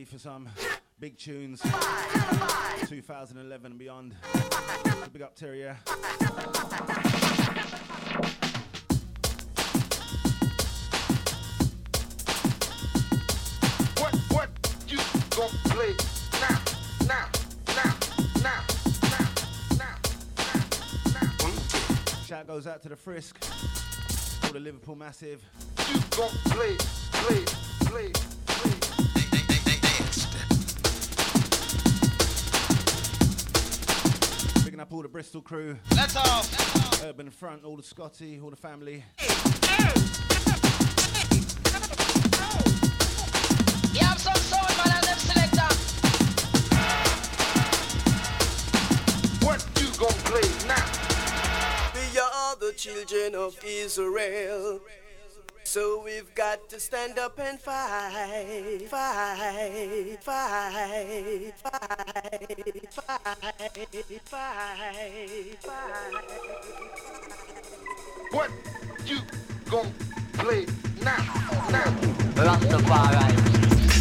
for some big tunes, 2011 and beyond. Big up Terry, yeah. What you gon' play now? Shout goes out to the Frisk, all the Liverpool massive. You gon' play. Picking up all the Bristol crew. Let's off. Urban Front, all the Scotty, all the family. You have some sound, man, and them selector. What you gon' play now? We are the children of Israel. So we've got to stand up and fight. What you gon' play now? Rastafari.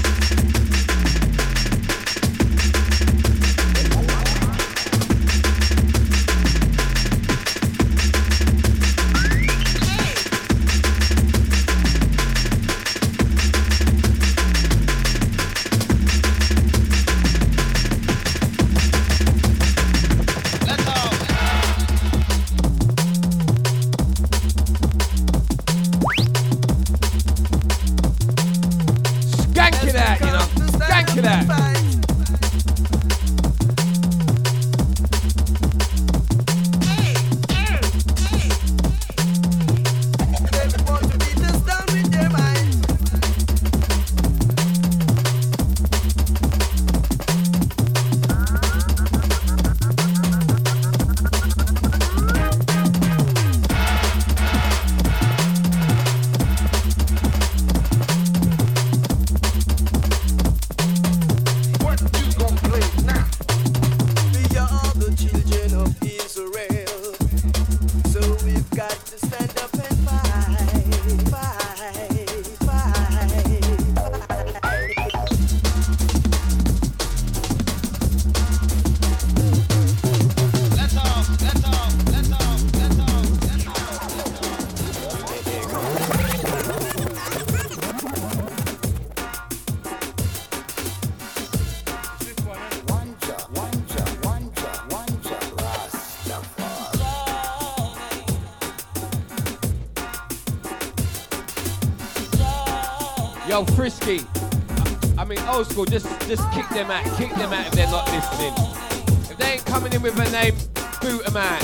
Yo, Frisky. I mean, old school, just kick them out if they're not listening. If they ain't coming in with a name, boot them out.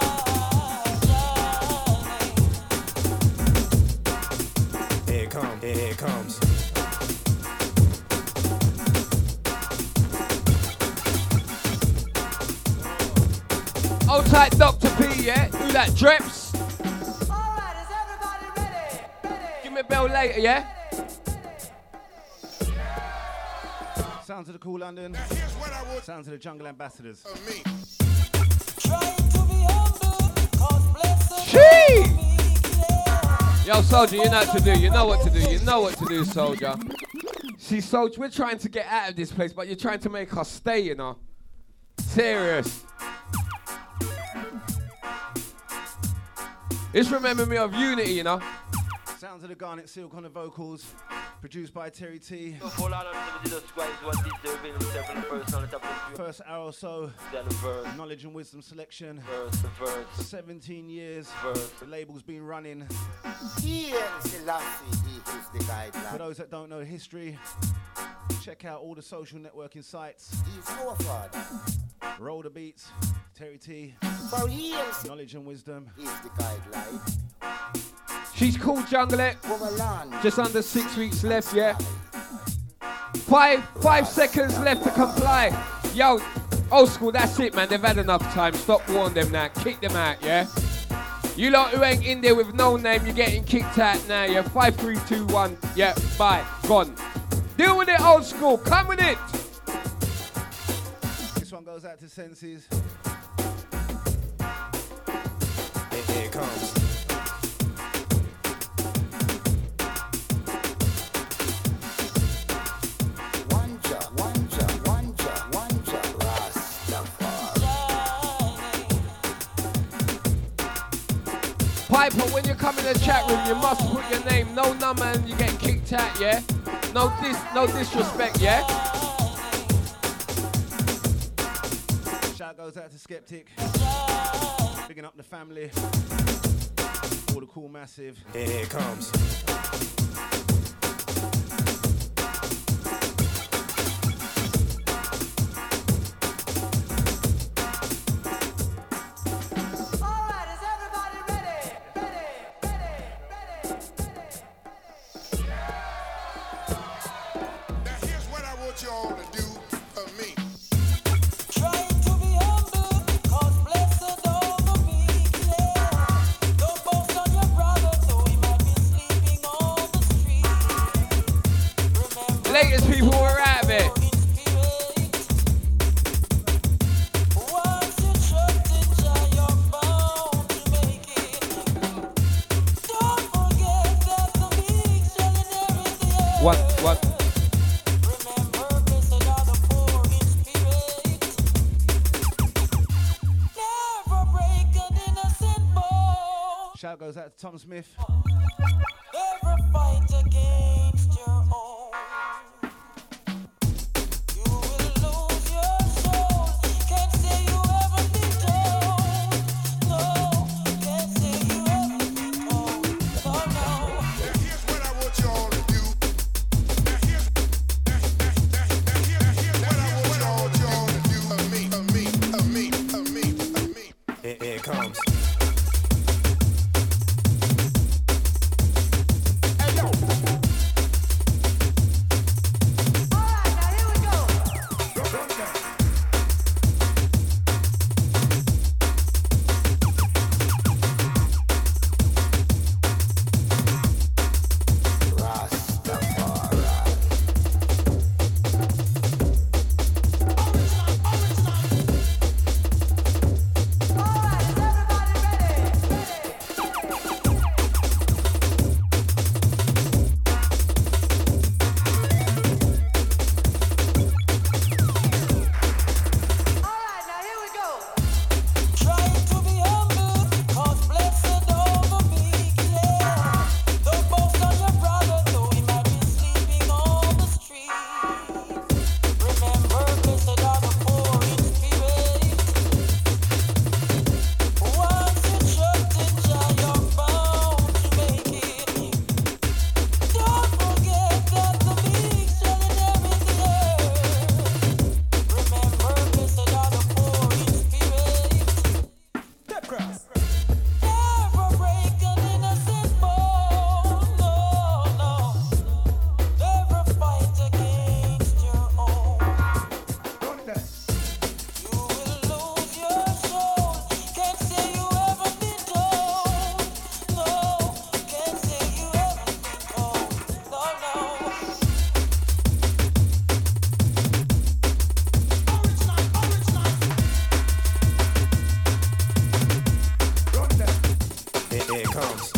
Here it comes. Old tight Dr. P, yeah? Do that, Dreps. Alright, is everybody ready? Give me a bell later, yeah? Sounds of the Cool London. Sounds of the Jungle Ambassadors. Yo, Soldier, you know what to do. You know what to do. You know what to do, Soldier. See, Soldier, we're trying to get out of this place, but you're trying to make us stay, you know. Serious. It's remembering me of Unity, you know. Sounds of the Garnet Silk on the vocals. Produced by Terry T. First hour or so. Knowledge and wisdom selection. 17 years. The label's been running. For those that don't know history, check out all the social networking sites. Roll the beats. Terry T. Knowledge and wisdom. She's called Junglet. Just under 6 weeks left, yeah? Five seconds left to comply. Yo, old school, that's it, man. They've had enough time. Stop warning them now. Kick them out, yeah? You lot who ain't in there with no name, you're getting kicked out now, yeah? 5, 3, 2, 1. Yeah, bye. Gone. Deal with it, old school. Come with it. This one goes out to Senses. Here it comes. Hyper, when you come in the chat room, you must put your name, no number, and you're getting kicked out, yeah? No disrespect, yeah? Shout goes out to Skeptic. Bigging up the family. All the cool massive. Here it comes. Alright, is everybody ready? Ready, ready, ready, ready. Now here's what I want y'all to do for me. Trying to be humble, 'cause blessed over me, yeah. Don't boast on your brother, though he might be sleeping on the street. Remember, Latest people were out there. in spirit. Once you trust in Jah, you're bound to make it. Don't forget that the big shall inherit the earth. What? Remember, blessed are the poor in spirit. Never break an innocent bone. Shout goes out to Tom Smith. Never fight against your own. You will lose your soul. Can't say you ever been told. No, can't say you ever been told. Oh no. Now here's what I want y'all to do. Now here's what I want y'all to do for me. Here it comes. Hey yo. Alright, now here we go. Alright, is everybody ready? Ready. Alright, now here we go. Trying to be humble, 'cause blessed over me, yeah. Don't boast on your brother, though he might be sleeping on the street. Remember, blessed are the poor in spirit. Once you trust in Jah, you're bound to make it. Don't forget that the big shall inherit the earth. Remember, blessed are the poor in spirit. Never break an innocent bone. No, no. Never fight against your own. You will lose your soul. Can't say you ever been told. No, can't say you ever been told. No, no. Here it comes.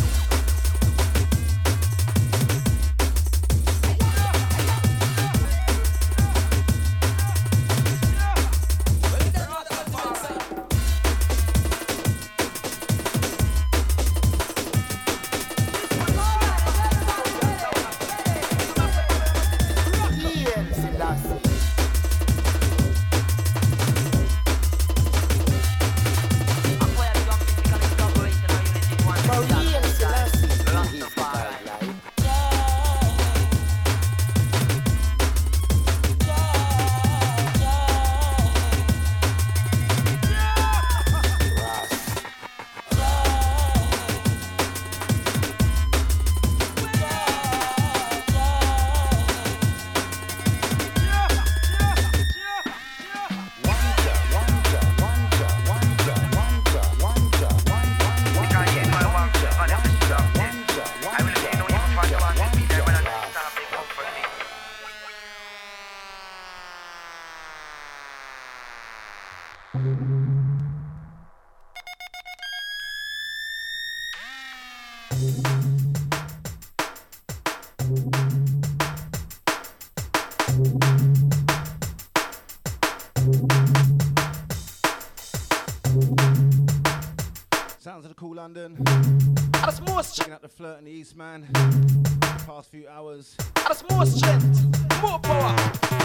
Sounds of the cool London. That's more strength. Checking out the Flirt and the East Man. The past few hours. That's more strength. More power.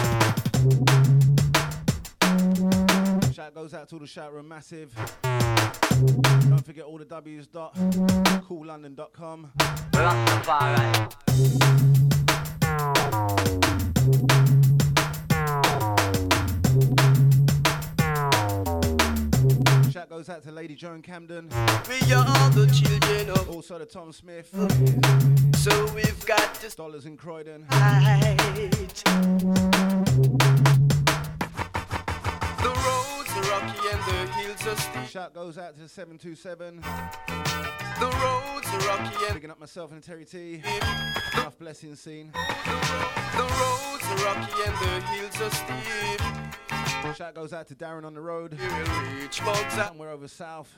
Shout goes out to all the Shout Room Massive. Don't forget all the W's.coollondon.com. Rastafari. Shout goes out to Lady Joan Camden. We are the children of. Also to Tom Smith. So we've got to Dollars in Croydon. fight. The roads are rocky and the hills are steep. Shout goes out to the 727. The roads are rocky and Picking up myself and Terry T. steep. Enough blessing scene. The roads are rocky and the hills are steep. Shout goes out to Darren on the road. We will reach Mount Zion. Somewhere over south.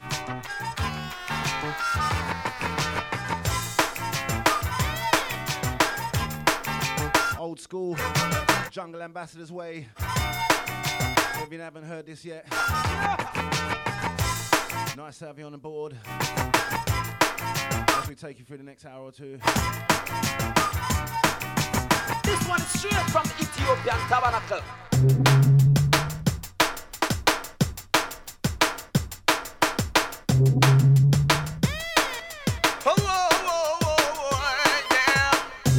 Old school. Jungle Ambassador's Way. If you haven't heard this yet. Nice to have you on the board. As we take you through the next hour or two. This one is straight from the Ethiopian Tabernacle. Oh, oh, oh, oh, oh, yeah.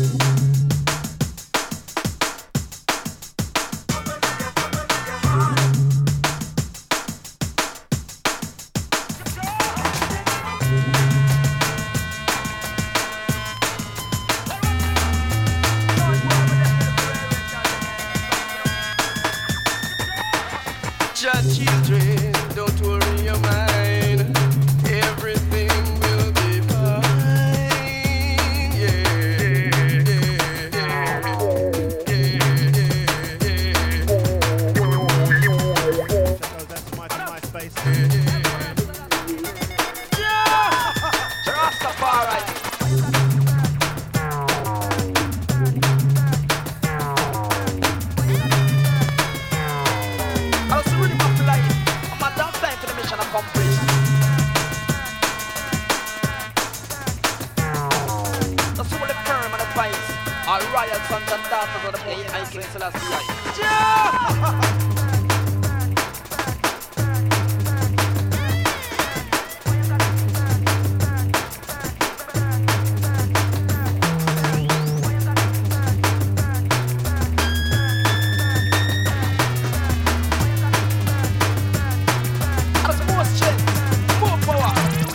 Your children, don't worry your mind. Everything will be fine. Shout goes out to Mike on MySpace. Rastafari. I was really up to life. I'm at that time for the mission accomplished. That's all the firm and the pipes. All royal sons and daughters of the most high King Selassie. That's more strength, more power.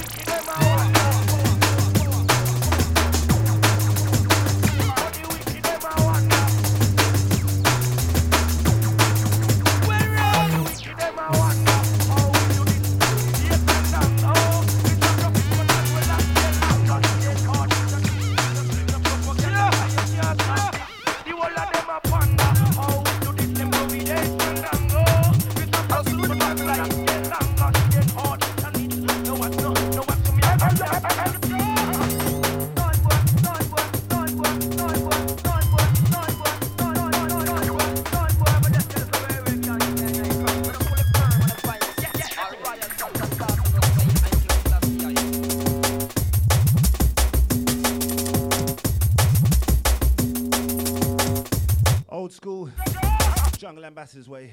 Old school. Jungle Ambassador's Way.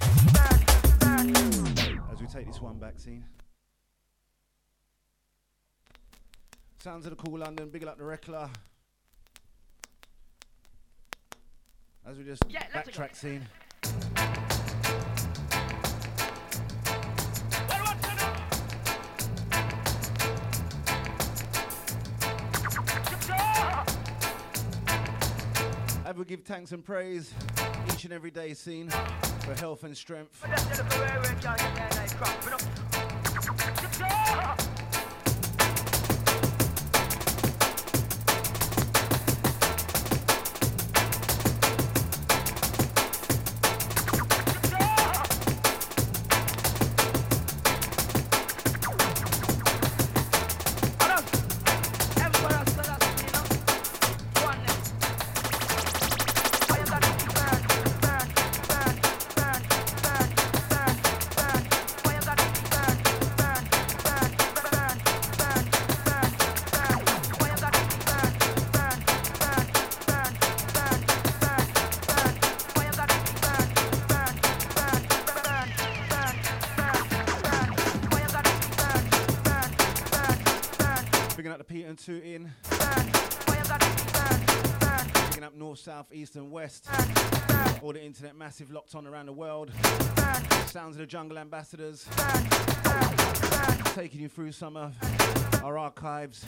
As we take this one back, scene. Sounds of the Cool London, big up the Rekla. As we just backtrack scene. I will give thanks and praise each and every day, scene, for health and strength. and tooting. Picking up north, south, east and west. All the internet massive locked on around the world. Sounds of the Jungle Ambassadors. Taking you through some of our archives.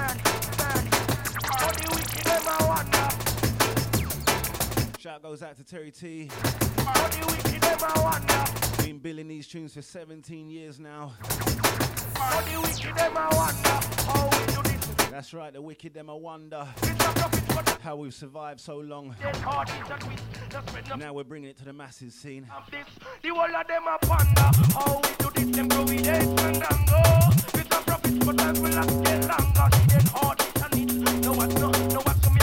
Shout goes out to Terry T. Been billing these tunes for 17 years now. That's right, the wicked them I wonder how we've survived so long. Now we're bringing it to the masses scene. The whole of them a ponder how we do this, them providence and go. It's a profit, but I will not get longer. She get hard, and it no what's to me.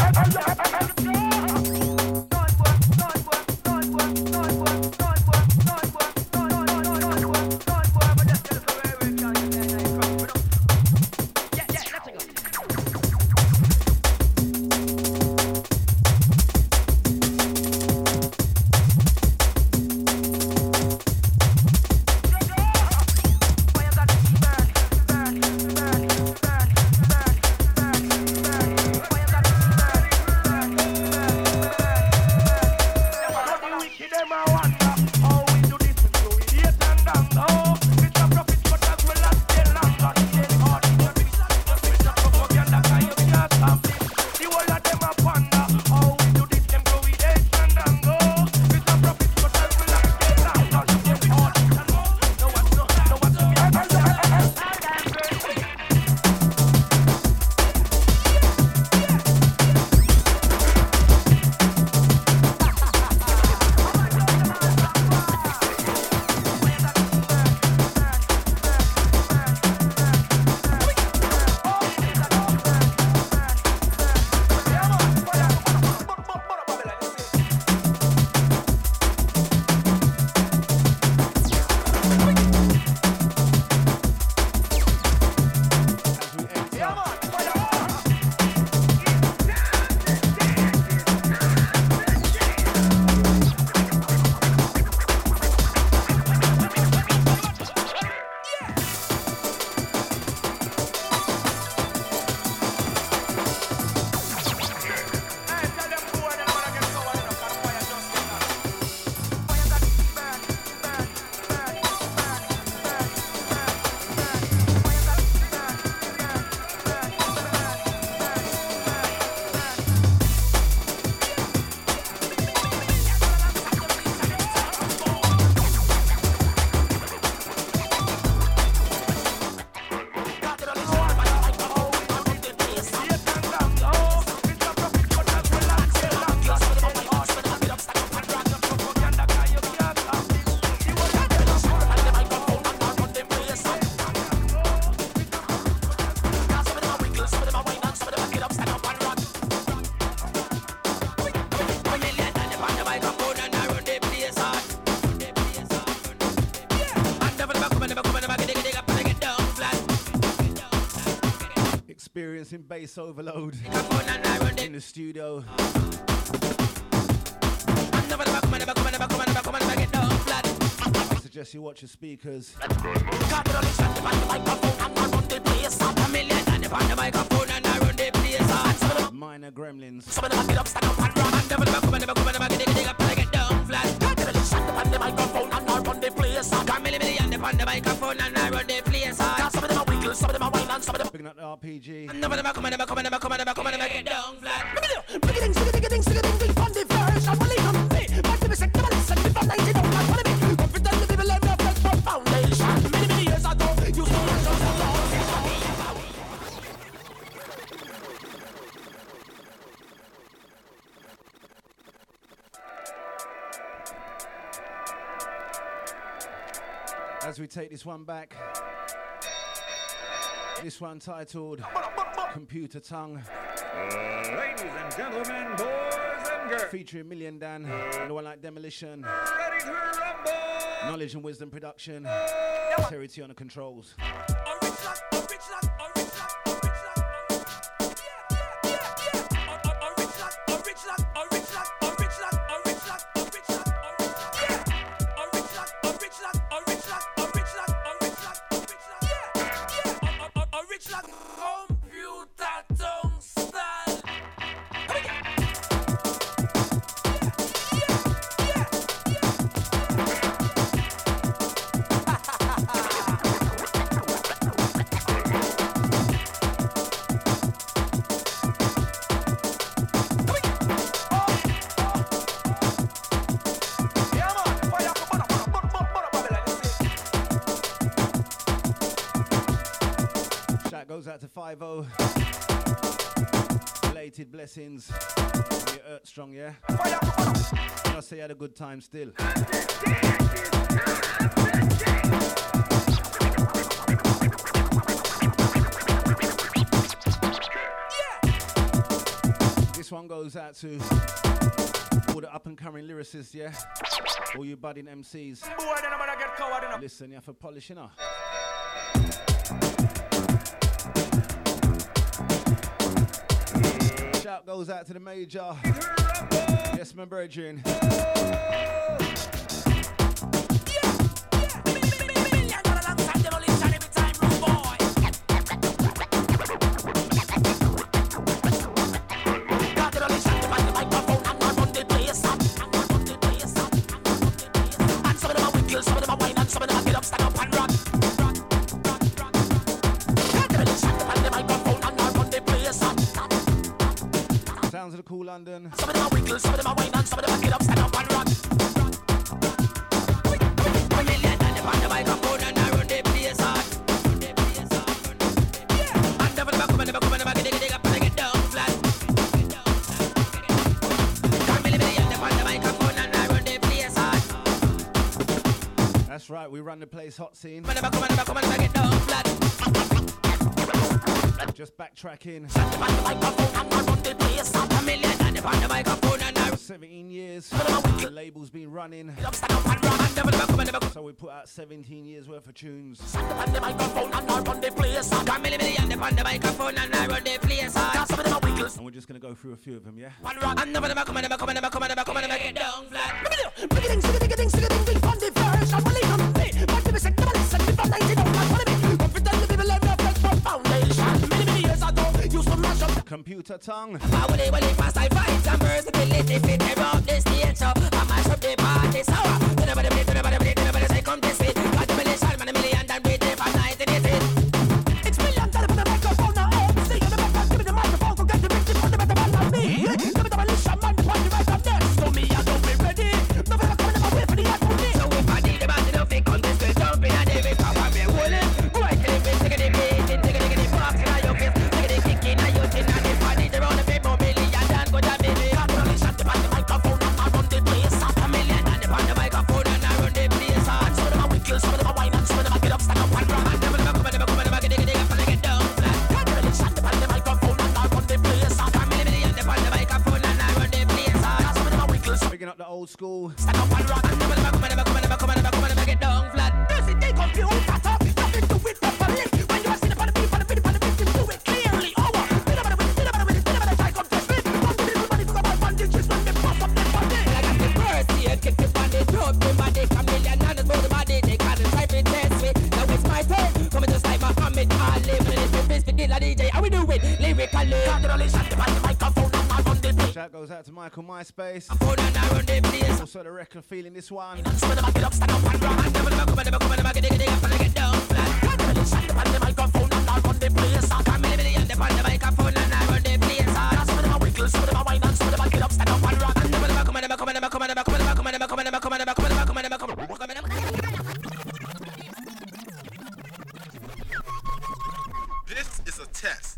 Experiencing bass overload in the studio. I suggest you watch your speakers. Minor gremlins. Picking up the RPG. As we take this one back, this one titled Computer Tongue. Ladies and gentlemen, boys and girls, featuring Million Dan, the one like Demolition, ready to rumble. Knowledge and Wisdom Production, Terry T on the controls. Computer out to 5-0. Related blessings. You're Earth strong, yeah? I say you had a good time still. This one goes out to all the up-and-coming lyricists, yeah? All you budding MCs. Listen, you have to polish, you know? Shout goes out to the major. Yes, my brethren. Sounds of the cool London. Some of them are wiggle, some of them are wine, and some of them are get up, stand up and rock. $1 million on the microphone and I run the place hard. And never come and I get up and I get down flat. $1 million on the microphone and I run the place hard. That's right, we run the place hot scene. Never come and I get down flat. Just backtracking. 17 years. The label's been running. So we put out 17 years worth of tunes. And we're just gonna go through a few of them, yeah? Computer tongue. Fast I fight and versatility fit around the stage, so I mash up the party, so nobody say come this way. Got the million, man, a million, and breathe it for 1980. It's million dollar for the microphone, now MC. The back, give me the microphone, go get the bitch on the better man like me. Give me the militia, man, the party right up next. So me, I don't be ready. No fella coming up away for the agony. So if I need the band, don't think on this way, jumping and they will come and be rolling. Right till it take the beat, take the box in your face, take the kick in your chin, and if I need to run a bit more million, then go down, baby. I only shot the microphone and I run the place. $1 million on the microphone and I run the place. And some of them are wicked, some of them are wine, and some of them are get up, stand up and rock. And never come and get up and get down flat. I only shot the microphone and I run the place. $1 million on the microphone and I run the place. And some of them are wicked, Picking up the old school. stand up and rock. And never come and get down flat. Does it take up your own top? Nothing to it properly. When you are sitting on the beat, do it clearly. Kick the body, drop the body, $1 million on the body, they can't try to test me. Now it's my turn, coming just like Muhammad Ali. When it's the best begin, DJ, how we do it lyrically. The microphone and I run the place. Shout goes out to Michael MySpace. Phone and I run the place. Also the record feeling this one. Some of them get up, stand up and rock. And never come and get down flat. The microphone and I run the place. $1 million on the microphone and I run the place. Some of them are wiggle, some of them are wine, and some of them get up, stand up and rock. And never come and This is a test.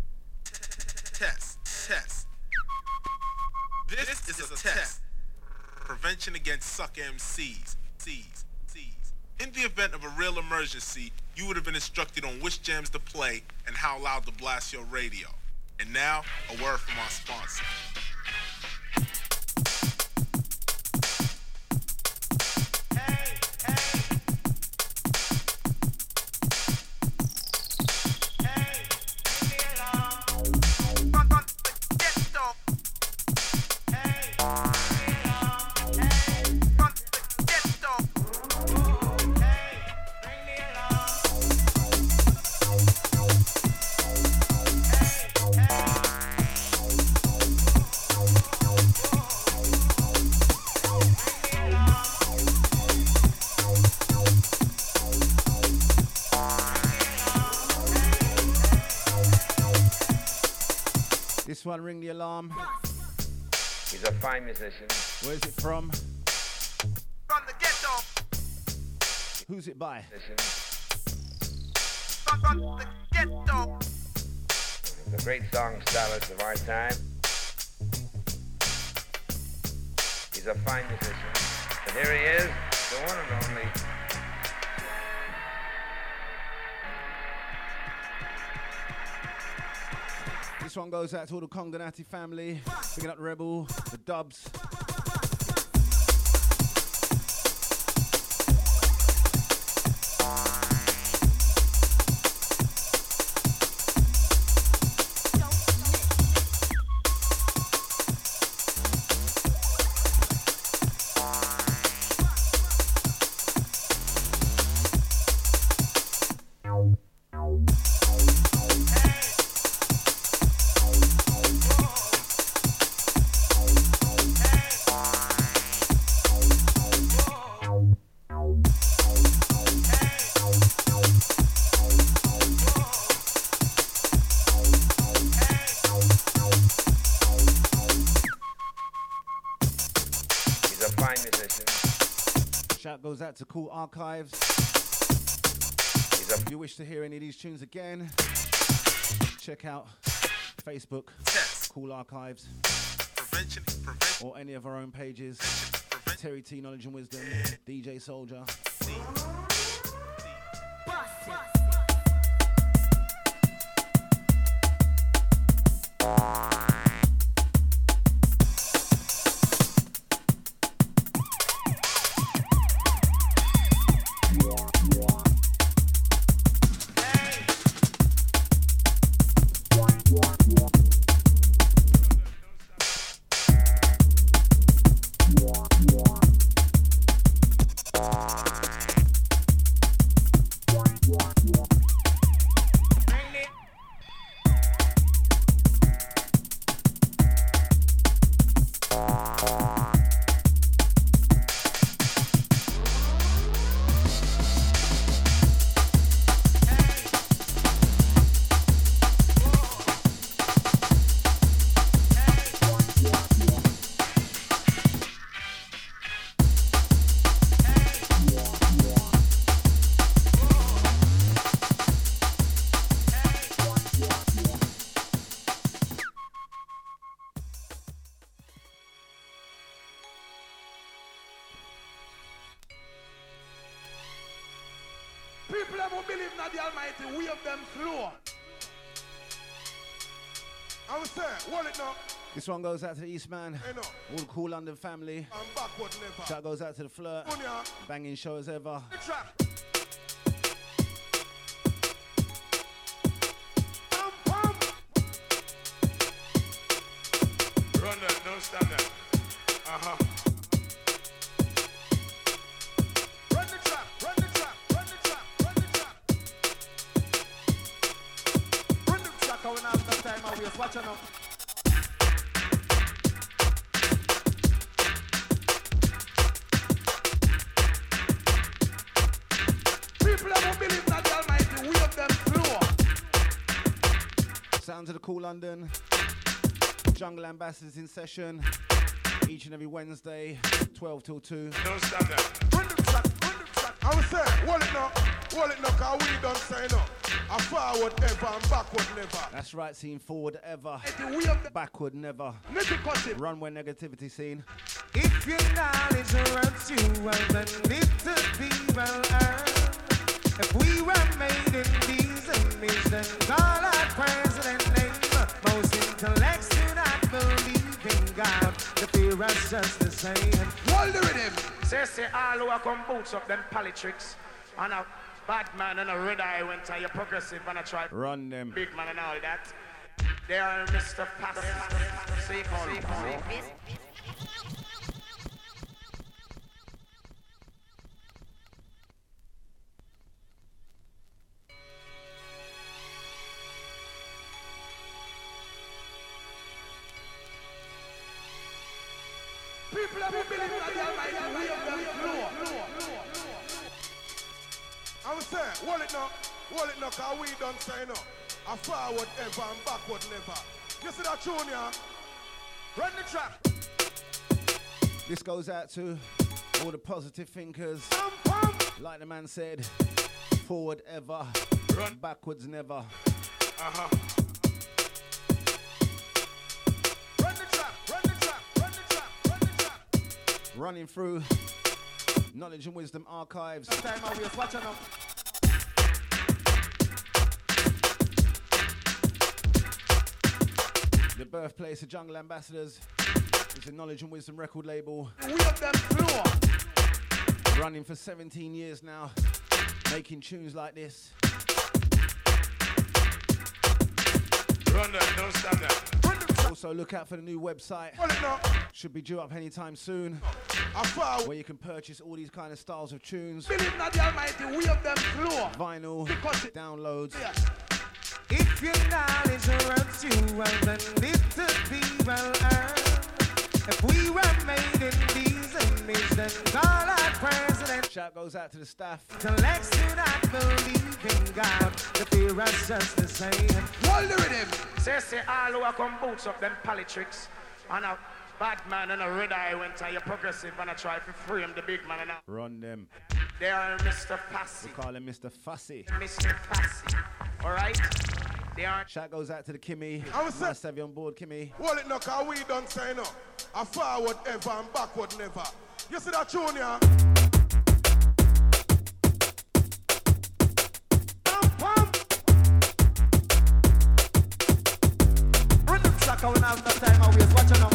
Test. This is a test. Prevention against suck MCs. In the event of a real emergency, you would have been instructed on which jams to play and how loud to blast your radio. And now, a word from our sponsor. This one, Ring the Alarm. He's a fine musician. Where's it from? From the ghetto. Who's it by? From the ghetto. the great song stylist of our time. He's a fine musician. And here he is, the one and only. This one goes out to all the Conganati family. Picking up the Rebel, the Dubs. Goes out to Cool Archives. If you wish to hear any of these tunes again, check out Facebook, Cool Archives, or any of our own pages, Terry T, Knowledge and Wisdom, DJ Soldier. People who believe in the Almighty, wave them slow. I was saying, hold it now. This one goes out to the Eastman, Hey, no. all the Cool London family. I'm backward never. Shout goes out to the Flirt, Bunya. banging show as ever. The track. Run that, don't stand there. Uh-huh. Run the trap, run the trap, run the trap, run the trap. Run the track, I will not have no time I waste. Watch out. People who believe in the Almighty, wave them slow. Sound to the Cool London. Jungle Ambassadors in session each and every Wednesday, 12 till 2. Don't stand there. Run the track, run the track. I was saying, hold it now, cause we don't say no. I forward ever and backward never. That's right, scene, forward ever, backward never. Run where negativity scene. If your knowledge hurts you, well then need to be well earned. If we were made in these images, then call our president name. Most intellects do not believe in God. The fear is just the same. Hold the rhythm. Say all who are come boots up them politics. And a bad man and a red eye went to your progressive and a try. Run them. Big man and all that. They are Mr. Pass. Say call. People who believe in the Almighty, wave them slow. I was saying, hold it now, cause we don't say no. I forward ever and backward never. You see that tune, yeah? Run the track. This goes out to all the positive thinkers. Like the man said, forward ever, backwards never. Uh-huh. Running through Knowledge and Wisdom archives. Time I waste, watch out. The birthplace of Jungle Ambassadors is a Knowledge and Wisdom record label. We up them floor. Running for 17 years now, making tunes like this. Run that, don't stand there. Also look out for the new website. Should be due up anytime soon. Where you can purchase all these kind of styles of tunes. Believe not the Almighty, we up them floor. Vinyl, downloads. Yeah. If your knowledge hurts you, well then it to be well earned. If we were made in these images, then God our president. Shout goes out to the staff. Intellects do not believe in God. The fear is just the same. Hold the rhythm. Say all who come boots up them politics. And a bad man and a red eye went to your progressive and I try to frame the big man and run them. They are Mr. Fussy. We call him Mr. Fussy. Mr. Fussy. Alright? They are. Shout goes out to the Kimmy. Nice to have you on board, Kimmy. Well, it no, cause we don't say no. A forward ever and backward never. You see that tune, yeah? Run the track, I will have no time, I waste. Watch out now.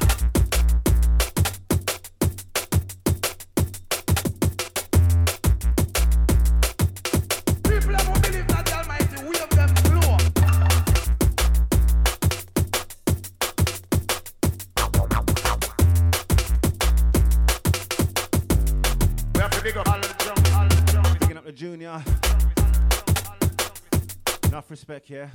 People have who believe that the Almighty will of them floor. We have to big up all the drum. Picking up the junior. Enough respect here.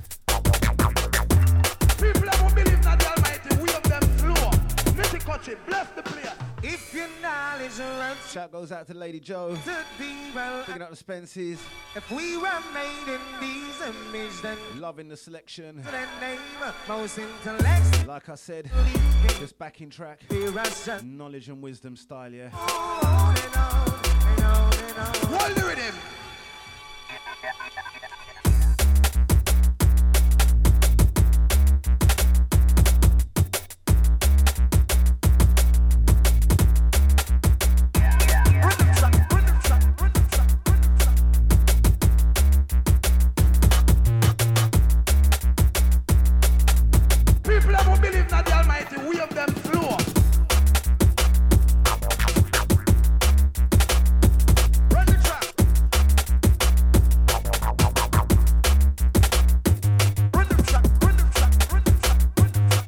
People have who believe that the Almighty will of them floor. Missy Country, bless the player. If your knowledge runs, shout goes out to Lady Joe. Picking up the Spenceys. If we were made in these images, then loving the selection. Name, most intellects. Like I said, just backing track. Knowledge and Wisdom style, yeah. Hold the rhythm. People have who believe that the Almighty we of them floor. Run the track. Run the track. Run the track. Run the track. Run the track.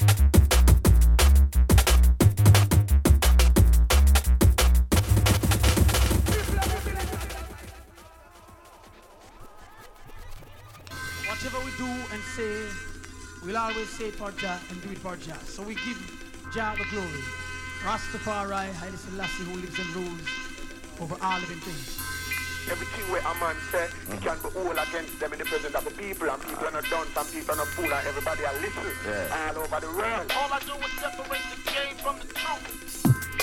Whatever we do and say, we'll always say it for Jah and do it for Jah. So we give Jah the glory. Rastafari, Haile Selassie, who lives and rules over all living things. Everything where a man said, he can be all against them in the presence of the people, and people are not done, some people are not fool, and everybody are listen all over the world. All I do is separate the game from the truth.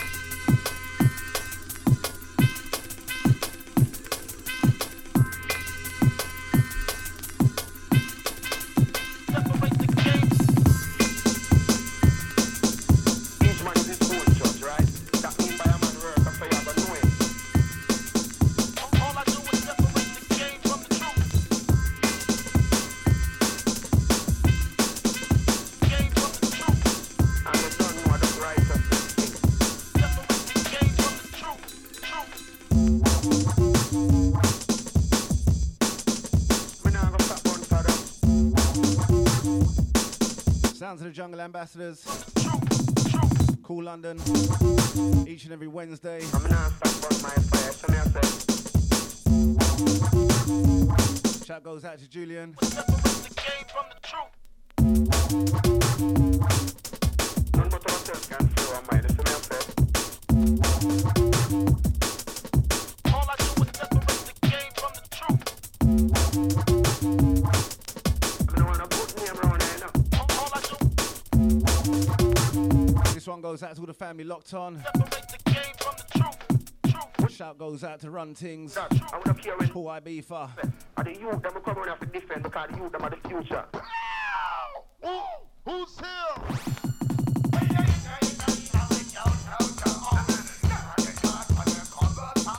Sounds of the Jungle Ambassadors. Cool London. Each and every Wednesday. Shout goes out to Julian. This one goes out to all the family locked on. Shout goes out to Run Things. Paul Ibiza. And the youth them come on have to defend because the youth them are the future. Who's here?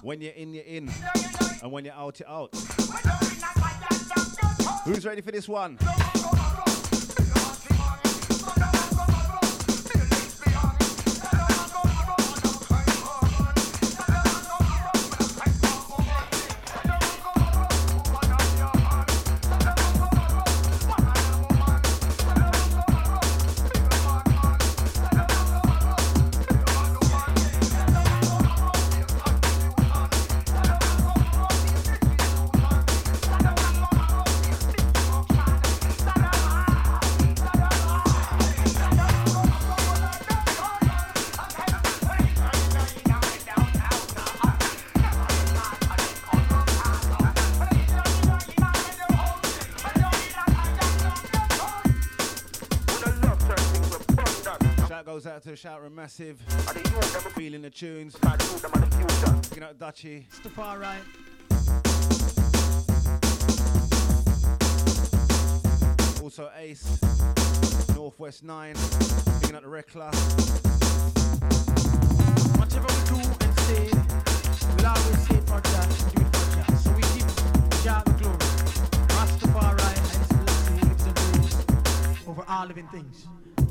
When you're in, you're in. And when you're out, you're out. Who's ready for this one? Goes out to Shout Room Massive. Feeling the tunes. Picking out Dutchy. It's the far right. Also Ace. Northwest 9. Picking out the Rekla. Whatever we do and say, we'll always say it for Jah and do it for Jah. So we give Jah the glory. Rastafari and His blessing who lives and rules over all living things.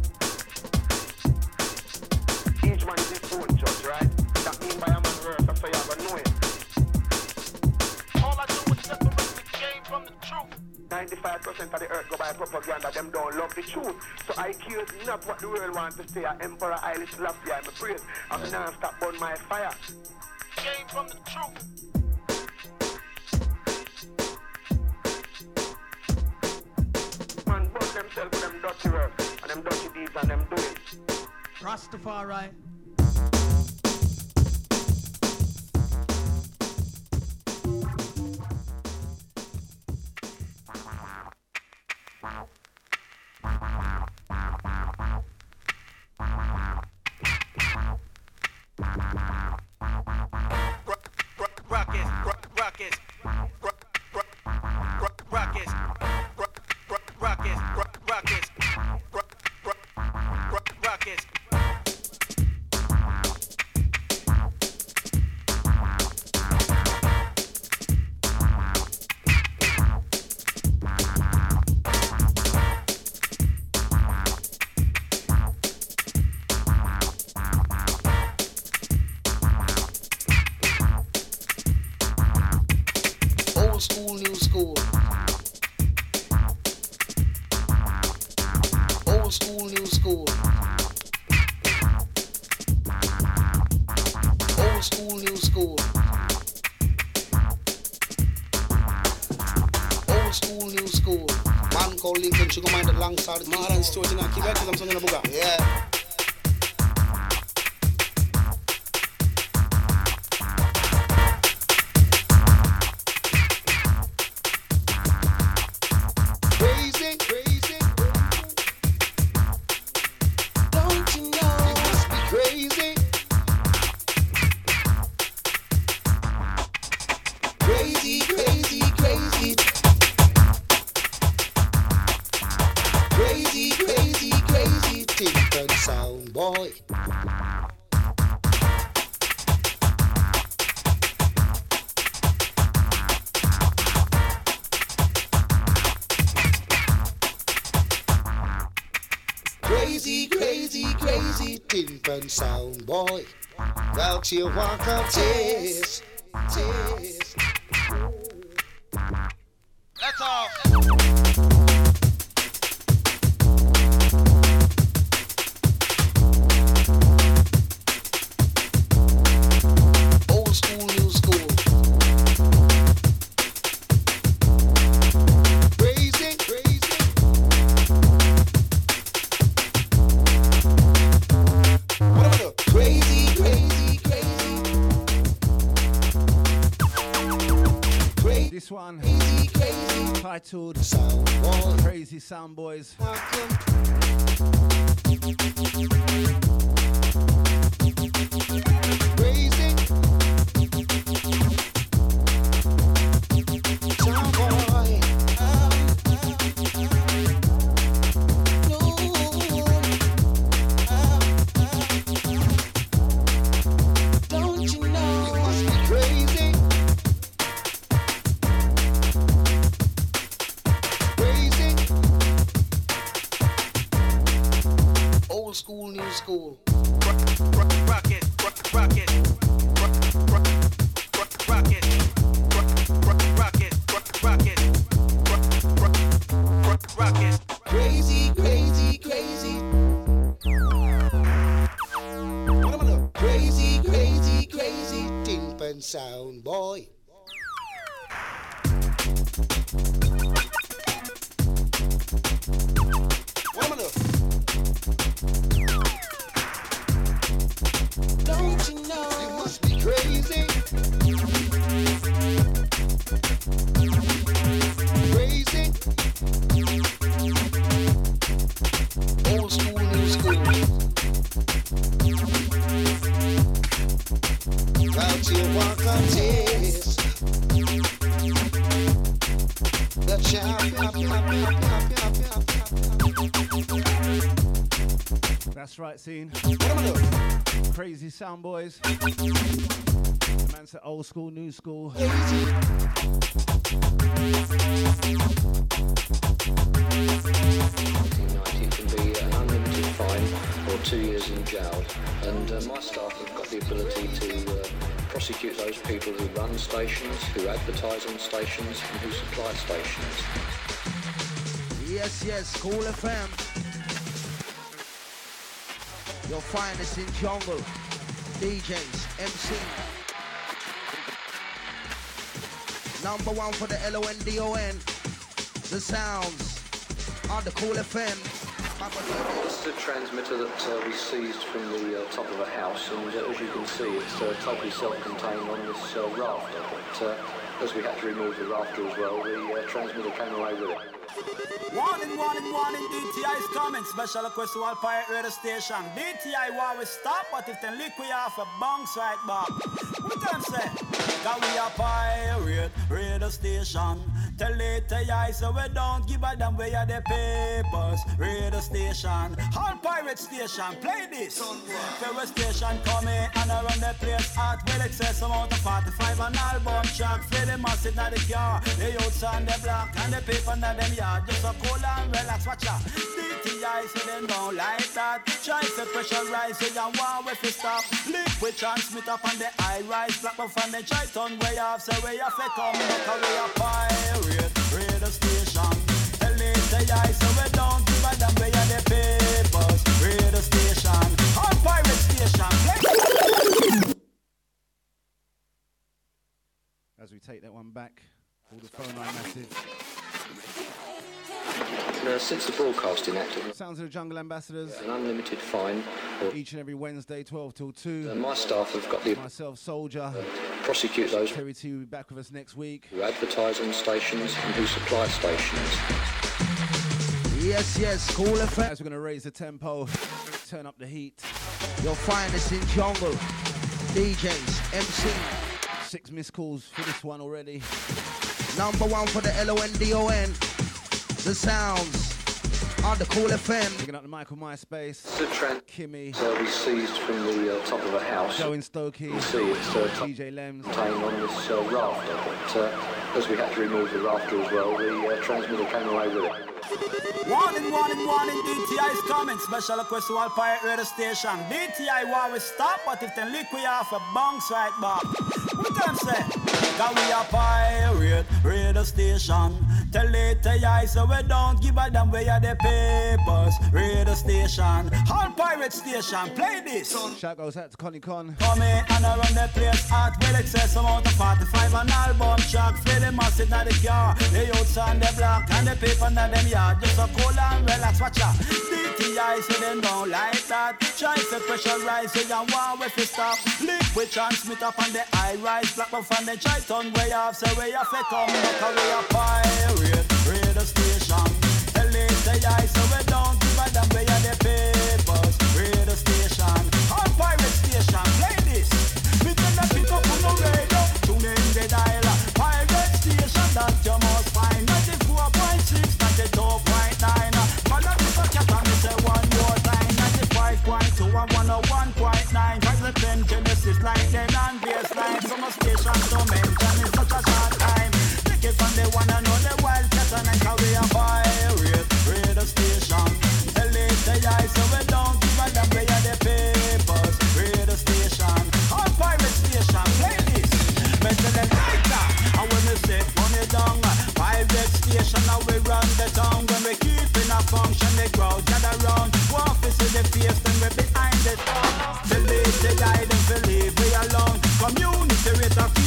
Each man is his own judge, right? That means by a man worth of fire, but know it. All I do is separate the game from the truth. 95% of the earth go by propaganda, them don't love the truth. So I care not what the world wants to say. Emperor Haile Selassie, I'm a praise. I'm not stop burn my fire. Game from the truth. Man, burn themselves with them dirty works and them dirty deeds and them doing. Rastafari. School, new school. Old school, new school. Old school, new school. Old school, new school. Man called Lincoln, she go mind alongside the Maran Stewart, and I keep it, I'm saying, yeah. Sound boy, well, you walk up, taste. Let's off. Old school, new school. Crazy, crazy. Crazy, crazy, crazy. This one crazy, crazy. titled Sound Crazy Sound Boys. Crazy. Sound boy. Don't you know you must be crazy? sound, boy. What am I doing? Don't you know you must be crazy? Crazy. Old school, new school. Out here walk on taste. The That's right, scene. What am I doing? Crazy sound boys. Man said old school, new school. Can be an unlimited fine or 2 years in jail, and my staff have got the ability to prosecute those people who run stations, who advertise on stations, and who supply stations. Yes, yes, Cool FM. Your finest in jungle. DJs, MC. Number one for the LONDON. The sounds on the Cool FM. This is a transmitter that we seized from the top of a house, and as you can see, it's totally self-contained on this rafter. But as we had to remove the rafter as well, the transmitter came away with it. Warning, DTI is coming. Special request to all pirate radio station. DTI war we stop, but if they lick we off a bounce right back. What them say? Cause we a pirate radio station. Tell it to I so we don't give a damn where the papers. Radio station, all pirate station, play this. Favorite station coming and around the place at well excess amount of 45 an album track. Play the massive in the car, the youths on the block and the paper in them yard. Just a cool and relax, watch out. DTI so they don't like that. Try to pressurize so you want with you stop. Liquid transmit up on the high rise. Black up from the try turn way off. So way off it come back away a pirate radio station. Tell it to I so we don't give a damn where the papers. Radio station, all pirate station. As we take that one back, all the phone line message. Since the Broadcasting Act, Sounds of the Jungle Ambassadors. An unlimited fine. Each and every Wednesday, 12 till 2. My staff have got the... Myself, Soldier. Prosecute those... Terry T will be back with us next week. Who advertise on stations and who supply stations. Yes, yes, Cool FM. As we're going to raise the tempo, turn up the heat. Your finest in jungle. DJs, MC. 6 missed calls for this one already. Number one for the LONDON. The sounds on the Cool FM. Picking up the Michael MySpace. Kimmy. So we seized from the top of a house. Joe and Stokey. You see it's DJ Lems. Contained on this rafter, but as we had to remove the rafter as well, the transmitter came away with it. Warning, DTI is coming. Special request to all pirate radio station. DTI war we stop, but if they lick we off a bounce right back. What them say? Cause we a pirate radio station. Tell it to I so we don't give a damn where the papers. Radio station, all pirate station, play this. Shout goes out to Connie Con. Coming and around the place at well excess amount of 45 an album track. Play the massive in the car, the youths on the block and the paper in them yard. Just a cool and relax, watch out. DTI so they don't like that. Try to pressurize so you want with you stop. Liquid transmit up on the high rise. Black up from the try turn way off. So way off it come back away a pirate radio station. Tell it to I so we don't give a damn where the papers. Radio station, all pirate station, play this. We tell the pick up on the radio. Tune in the dial. Pirate station that you must find. 94.6, 92.9. Follow the cat and me say one more time. 95.2 and 101.9. Cause the 10 Genesis like them and baseline. Some stations don't mention in such a short time. Take it from the one and only Wildcat and then carry a pirate radio station. Tell it to I so we don't give a damn where the papers. Radio station, all pirate station, play this. Better than later, and when we say money down, pirate station and we run the town. When we keep in a function, the crowd gather round. Walk to see the face, then we behind the town. The late they guide them to leave we alone. Community with a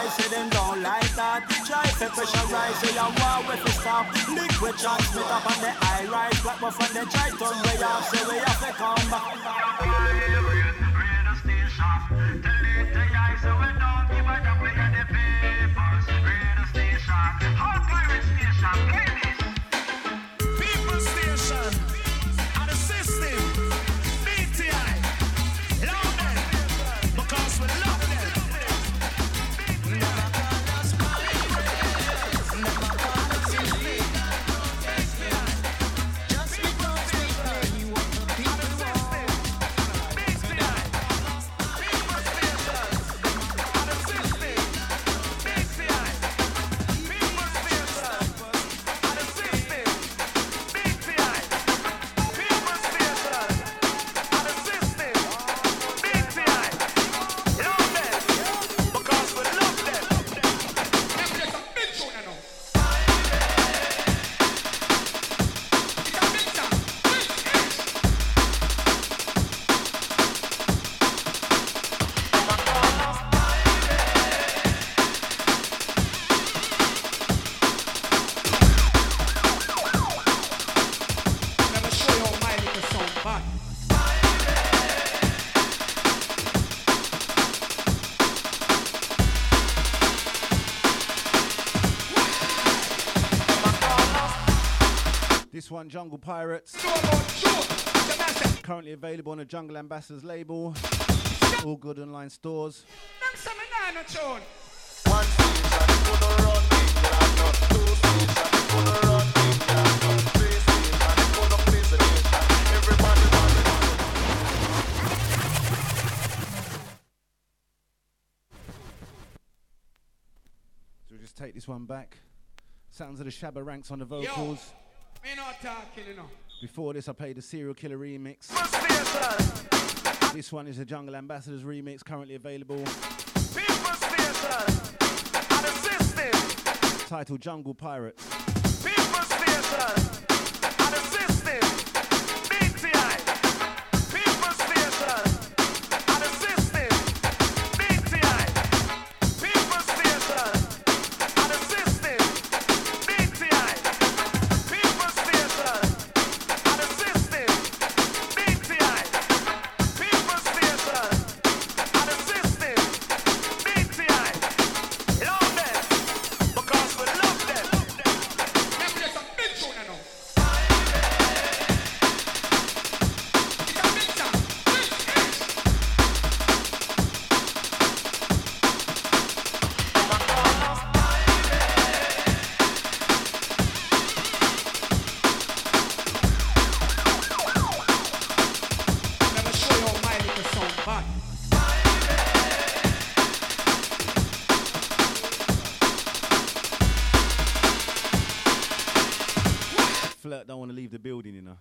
say them don't like that. Try to pressurize, say you war with the stop. Liquid transmit up on the high rise. Black buff on the try turn way off, say we have to come back. Radio station, delete the eyes, so we don't give a damn, we are the papers. Radio station, hot pirate station, play this. People station, and the system, BTI, love them, because we love them. Never call us pirates, never call us illegal. Just because we play what the people want. BTI, people station, and the system, BTI, people station, and the system. This one, Jungle Pirates. Currently available on the Jungle Ambassadors label. All good online stores. So we'll just take this one back. Sounds of the Shabba Ranks on the vocals. Me not talking, you know. Before this, I played the Serial Killer remix. This one is the Jungle Ambassadors remix, currently available. Titled Jungle Pirates. Flirt don't want to leave the building, you know.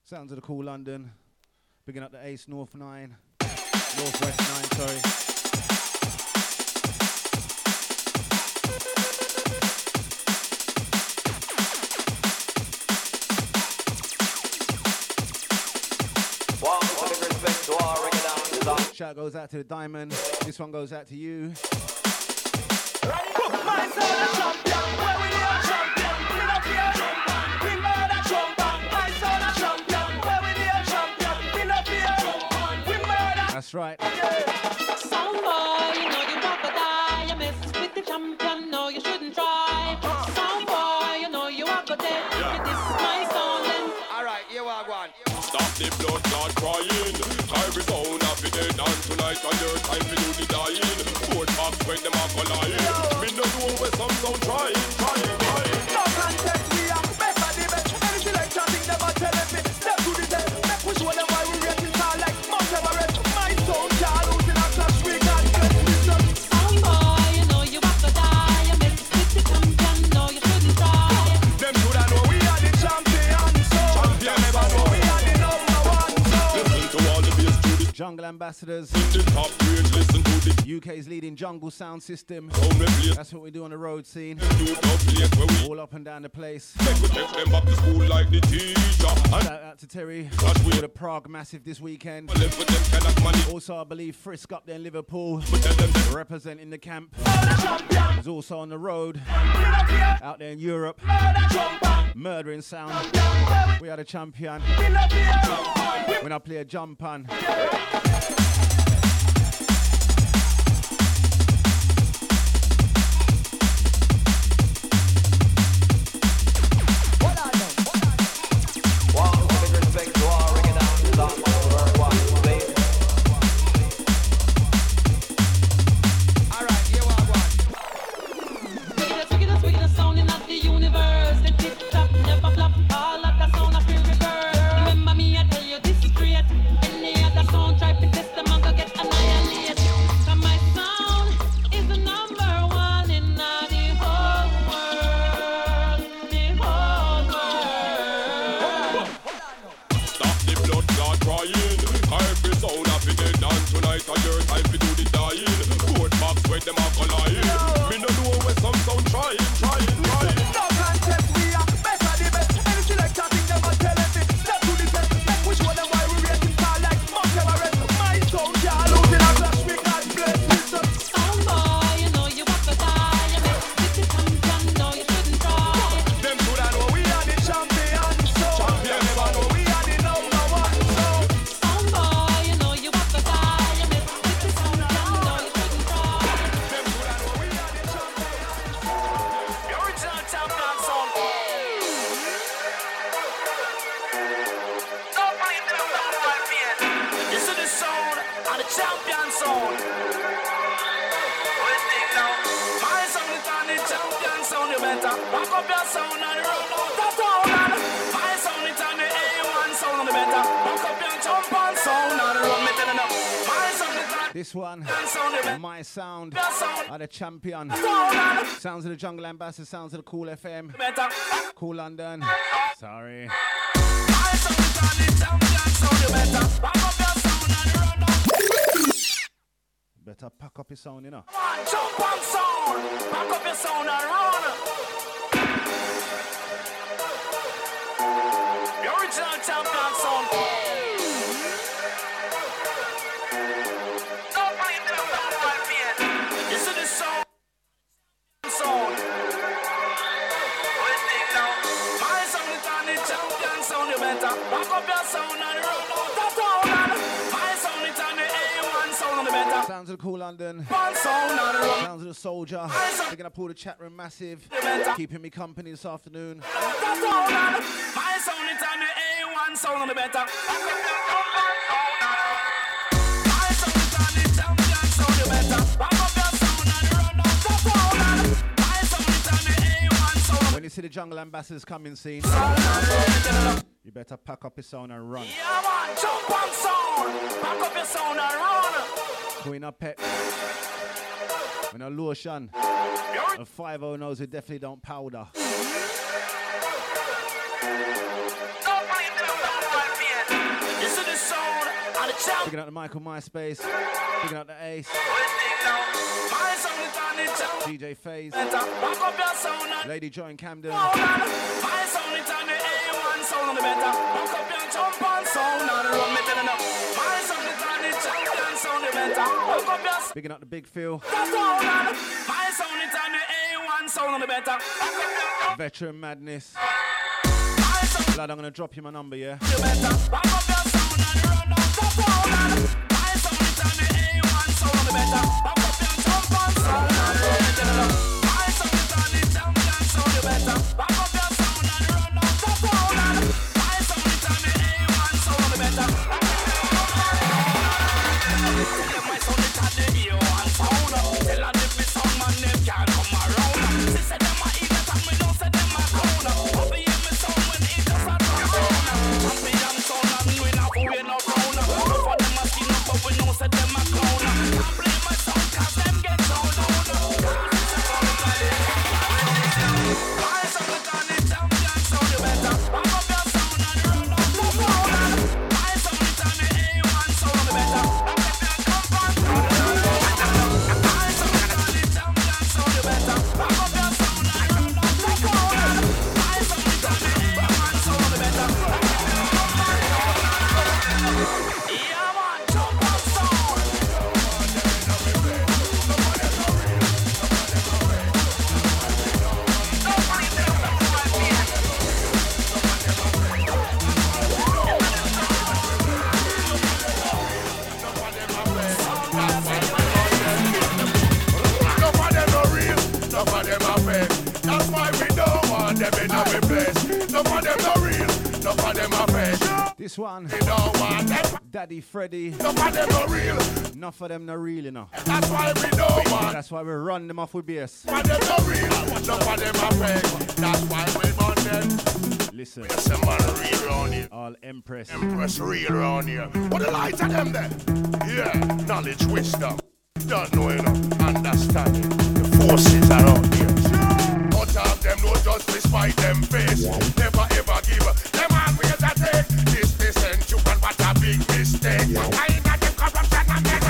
Sounds of the Cool London. Picking up the Ace North 9. Northwest 9, sorry. Shout goes out to the Diamond. This one goes out to you. That's right. Sound boy, you know you rock or die. You mess with the champion, no you shouldn't try. Sound boy, you know you rock or dead. This is my sound then. Alright, here we go on. Stop the blood clot crying. Every sound of the dead and tonight on your time we do the dying. Both box when them are collide. Me no know where some sound trying. No contest, we are better the best. Any selection thing never telling me. Step to the test, make we show them why we rating star like Mount Everest. My sound can't lose in a clash, we can't get listen. Sound boy, you know you rock or die. You mess with the champion, no you shouldn't try. Them shoulda know we are the champions. Champion never know we are the number one. Listen to all the bass to the Jungle Ambassadors. in the top grade. Listen to the UK's leading jungle sound system. sound we play. That's what we do on the road scene. Do top place where we All up and down the place. make we take them back to school like the teacher. And Shout out to Terry Clash with for the Prague Massive this weekend. live with them kind of money. Also, I believe Frisk up there in Liverpool, We tell them that representing the camp. He's also on the road, out there in Europe, murdering sound. We are the champion. When I play a jump on. Alright, here we go on. Wickedest sounding of the universe. Then tip top, never flop. All of the sound of reverse. Remember me, I tell you this straight. Any other sound try to test them, I'm gonna get annihilated. 'Cause my sound is the number one in the whole world. The whole world. stop the blood clot crying. Every sound of the dead and tonight on your time we do the dying. Both box when them are collide. Me no know where some sound trying. No contest, we are better the best. Any selection thing never telling me. Step to the test, make we show them why we rating star like Mount Everest. My sound can't lose in a clash, we can't bless. Listen. Sound boy, you know you rock or die. You mess with the champion, no you shouldn't try. Them shoulda know we are the champions. Champion never know we are the number one. Sound boy, you know you rock or die. You mess with the champion, no you shouldn't try. Them shoulda know we are the champions. The original champion sound. Don't believe them sound right here. This is the sound and the champion sound. My sound is on the champion sound, you better back up your sound and run out the town. My sound is on the A1 sound, you better back up your jump on sound and run me telling them. My sound is on This one, the sound, you better my sound, your sound. are the champion. Town, Sounds of the Jungle Ambassadors, sounds of the Cool FM, you better. Cool London. Sorry. My sound is on the champion sound, you better back up your sound and run out. Better pack up your sound, you know. Jump on sound, back up your sound and run. The original champion sound. Don't believe them sound right here. This is the sound. My sound is on the champion sound, you better back up your sound and run out the town. My sound is on the A1 sound, you better. Sounds of the Cool London. One sound and run. Sounds of the Soldier. Picking up all the chat room massive. Keeping me company this afternoon. My sound is on the A1 sound, you better. My sound is on the champion sound, you better back up your sound and run out the town. My sound is on the A1 sound. When you see the Jungle Ambassadors coming scene, you better pack up your sound and run. Yeah, man, jump on sound, back up your sound and run. Queen up pet. When a lotion. A 5-0 knows we definitely don't powder. Don't believe them sound right Picking out the Michael MySpace. Picking out the Ace. DJ FaZe. Lady Joy in Camden. Picking up the Big Phil. Veteran Madness. Lad, I'm gonna drop you my number, yeah? This one, Daddy Freddy. Enough of them no real. Enough of them no real enough. That's why we don't want. That's why we run them off with bass. Enough of them no real. Enough of them are fake. That's why we want them. Listen. Some man real round here. All Empress. Empress real round here. What the light of them then? Yeah, knowledge, wisdom. Don't know enough. Understanding. The forces are out here. Cut off them, no just despite them face. Never ever give them always a take. This and you and what a big mistake. I ain't got them corruption and then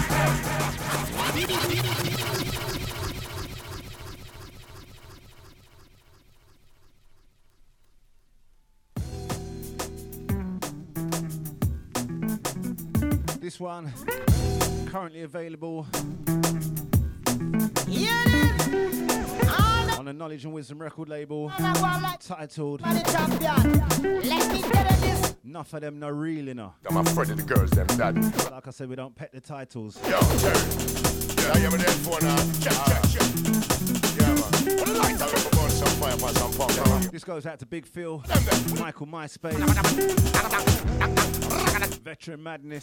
This one, currently available on the Knowledge and Wisdom record label, titled Enough of them no real enough. I'm afraid of the girls, them daddy. Like I said, we don't pet the titles. Yo, Terry. Yeah, I have an headphone now. Check. Yeah, man. What the light of them about some fire for some punk, man. This goes out to Big Phil, Michael MySpace, Veteran Madness,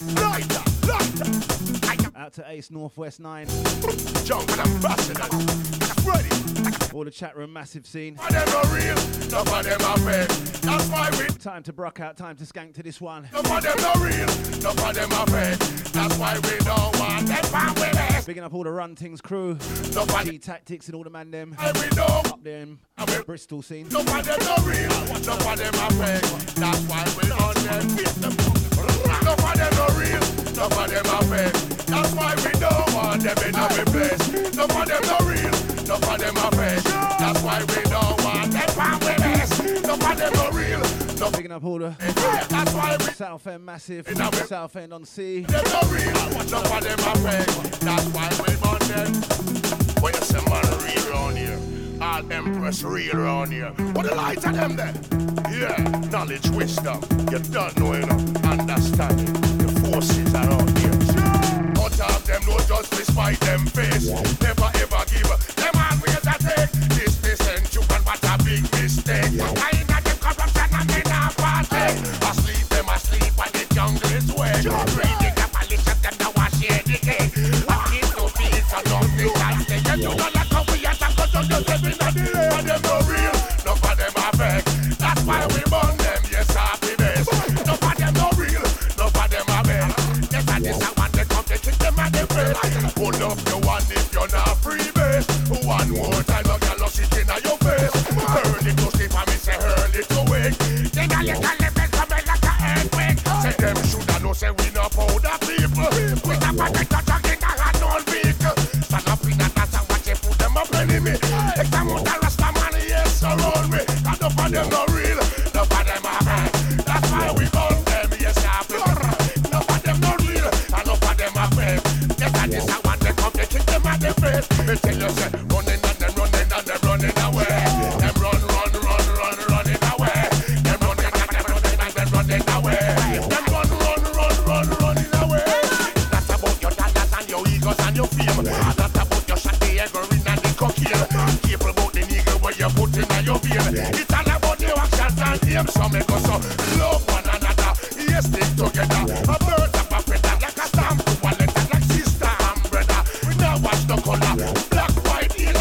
out to Ace Northwest 9, Junk and Ambassador, ready. All the chat room massive scene. Some of them are real, some of them are fake. That's why we. Time to brock out, time to skank to this one. Some of them are real, some of them are fake. That's why we don't want them back with us. Bigging up all the Run Things crew, G-Tactics and all the man them. We don't. Up there in Bristol scene. Some of them are real, some of them are fake. That's why we don't them. Some of them are real, some of them are fake. That's why we don't want them in our place. Some of them are real, some of them are fake. That's why we don't want them back with us. Some of them are real. Picking up all the That's why we South End massive, South End on sea. Them are real, some of them are fake. That's why we want them. When you say man real round here, all Empress real round here. What the light of them then? Yeah, knowledge, wisdom. You don't know enough. Understanding. The forces are out here. Cut off them, no just despite them face. Never ever give them always a take. This and you and what a big mistake. I ain't got them corruption and they not party. Asleep them asleep and the jungle is wet. Reading the polish of them now wash here the cake. I keep no peace and nothing can stay. You don't like how we are talking to the living and the air. But them no real, none of them are fake. That's why we burn them, yes, happy days. None of them no real, none of them are fake. Yes, I just want to come to kick them at the face. Pull up the one if you're not free base. One more time, no girl, lost it in your face. Early to sleep, and me say early to wake. Then I little level come like a earthquake. Say them shoulda know, say we no powder. protect the traffic and all vehicle. Stand up in the dance and watch it put them up enemy. Next time out the rasta man, yes, surround me. And none of them no real, none of them are fake. That's why we gun them, yes, happy. None of them no real, and none of them are fake. Yes, and this I want to come to kick them at the face. They tell you, say, running and them running and them running away. Them run running away. Them running and them running and them running away. Them running away. That's about your dollars and your egos and your fame. That's about your shot, the heroin and the cocaine. Careful about the nigga where you put in your vein. It's all about the actions and aim. So make us love one another. Yes, stick together. A bird of a feather like a stamp. One letter like sister and brother. We now watch the color. Black, white, yellow,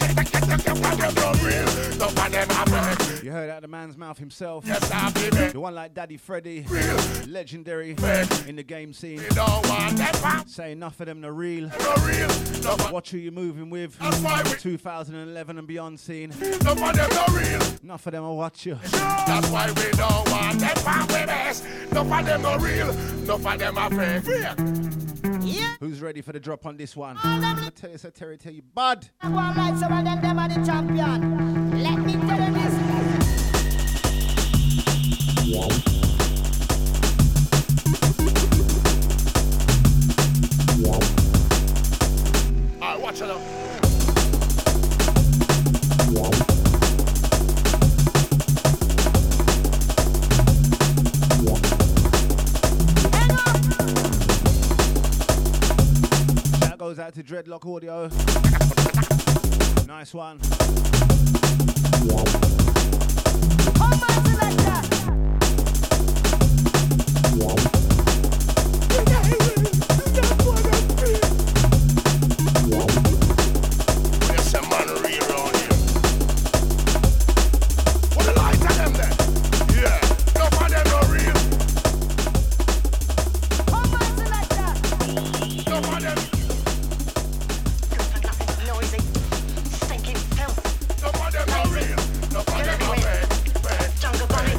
you heard out the man's mouth himself. Yes, I believe it. The one like Daddy Freddy, legendary in the game scene. Say enough of them the real. Watch who you're moving with. 2011 and beyond scene. Enough of them the real. Enough of them will watch you. That's why we don't want them from with us. Enough of them the real. Enough of them are fake. Yeah. Who's ready for the drop on this one? I tell you, Terry, tell you, bud. Go on, right, some of them are the champion. Let me tell you this. Alright, watch it up. That goes out to Dreadlock Audio. Nice one. There's some man real around here. What the lights are them then? Yeah, enough of them no real. Enough of them. Noisy, stinking filth. Enough of them no real. Enough of them no fake. Jungle bunny.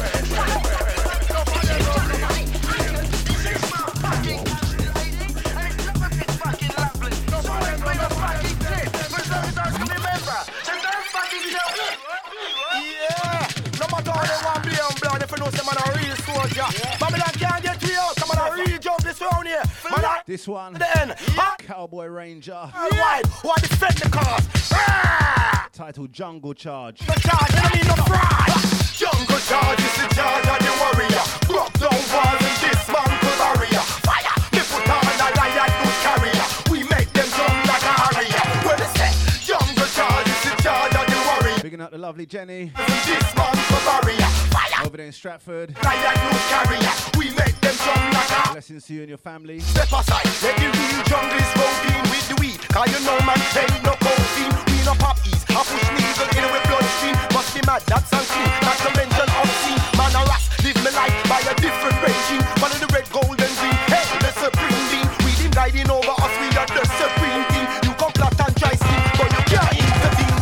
This one, Cowboy Ranger. Right, why defend the cause? Titled Jungle Charge. The charge, I mean the fry. Jungle Charge is the charge of the warrior. Broke down walls and dismantle barrier. Fire, me put on a lion who's carrier. We make them jump like a harrier. When they say Jungle Charge is the charge of the warrior. Bigging up the lovely Jenny. Dismantle barrier. Fire, over there in Stratford. lion who's carrier. We make them jump like a Blessings to you and your family. Step aside, let the real jungle is smoking with the weed. Cause you know man, take no coffee. We no pop ease, I push needle in with bloodstream. Must be mad, that's unclean. Not to mention obscene. Man a ras, live me life by a different regime. One of the red, gold and green. Hey, the supreme being. We him guiding over us, we are the supreme thing. You come flat and try steam, but you can't intervene.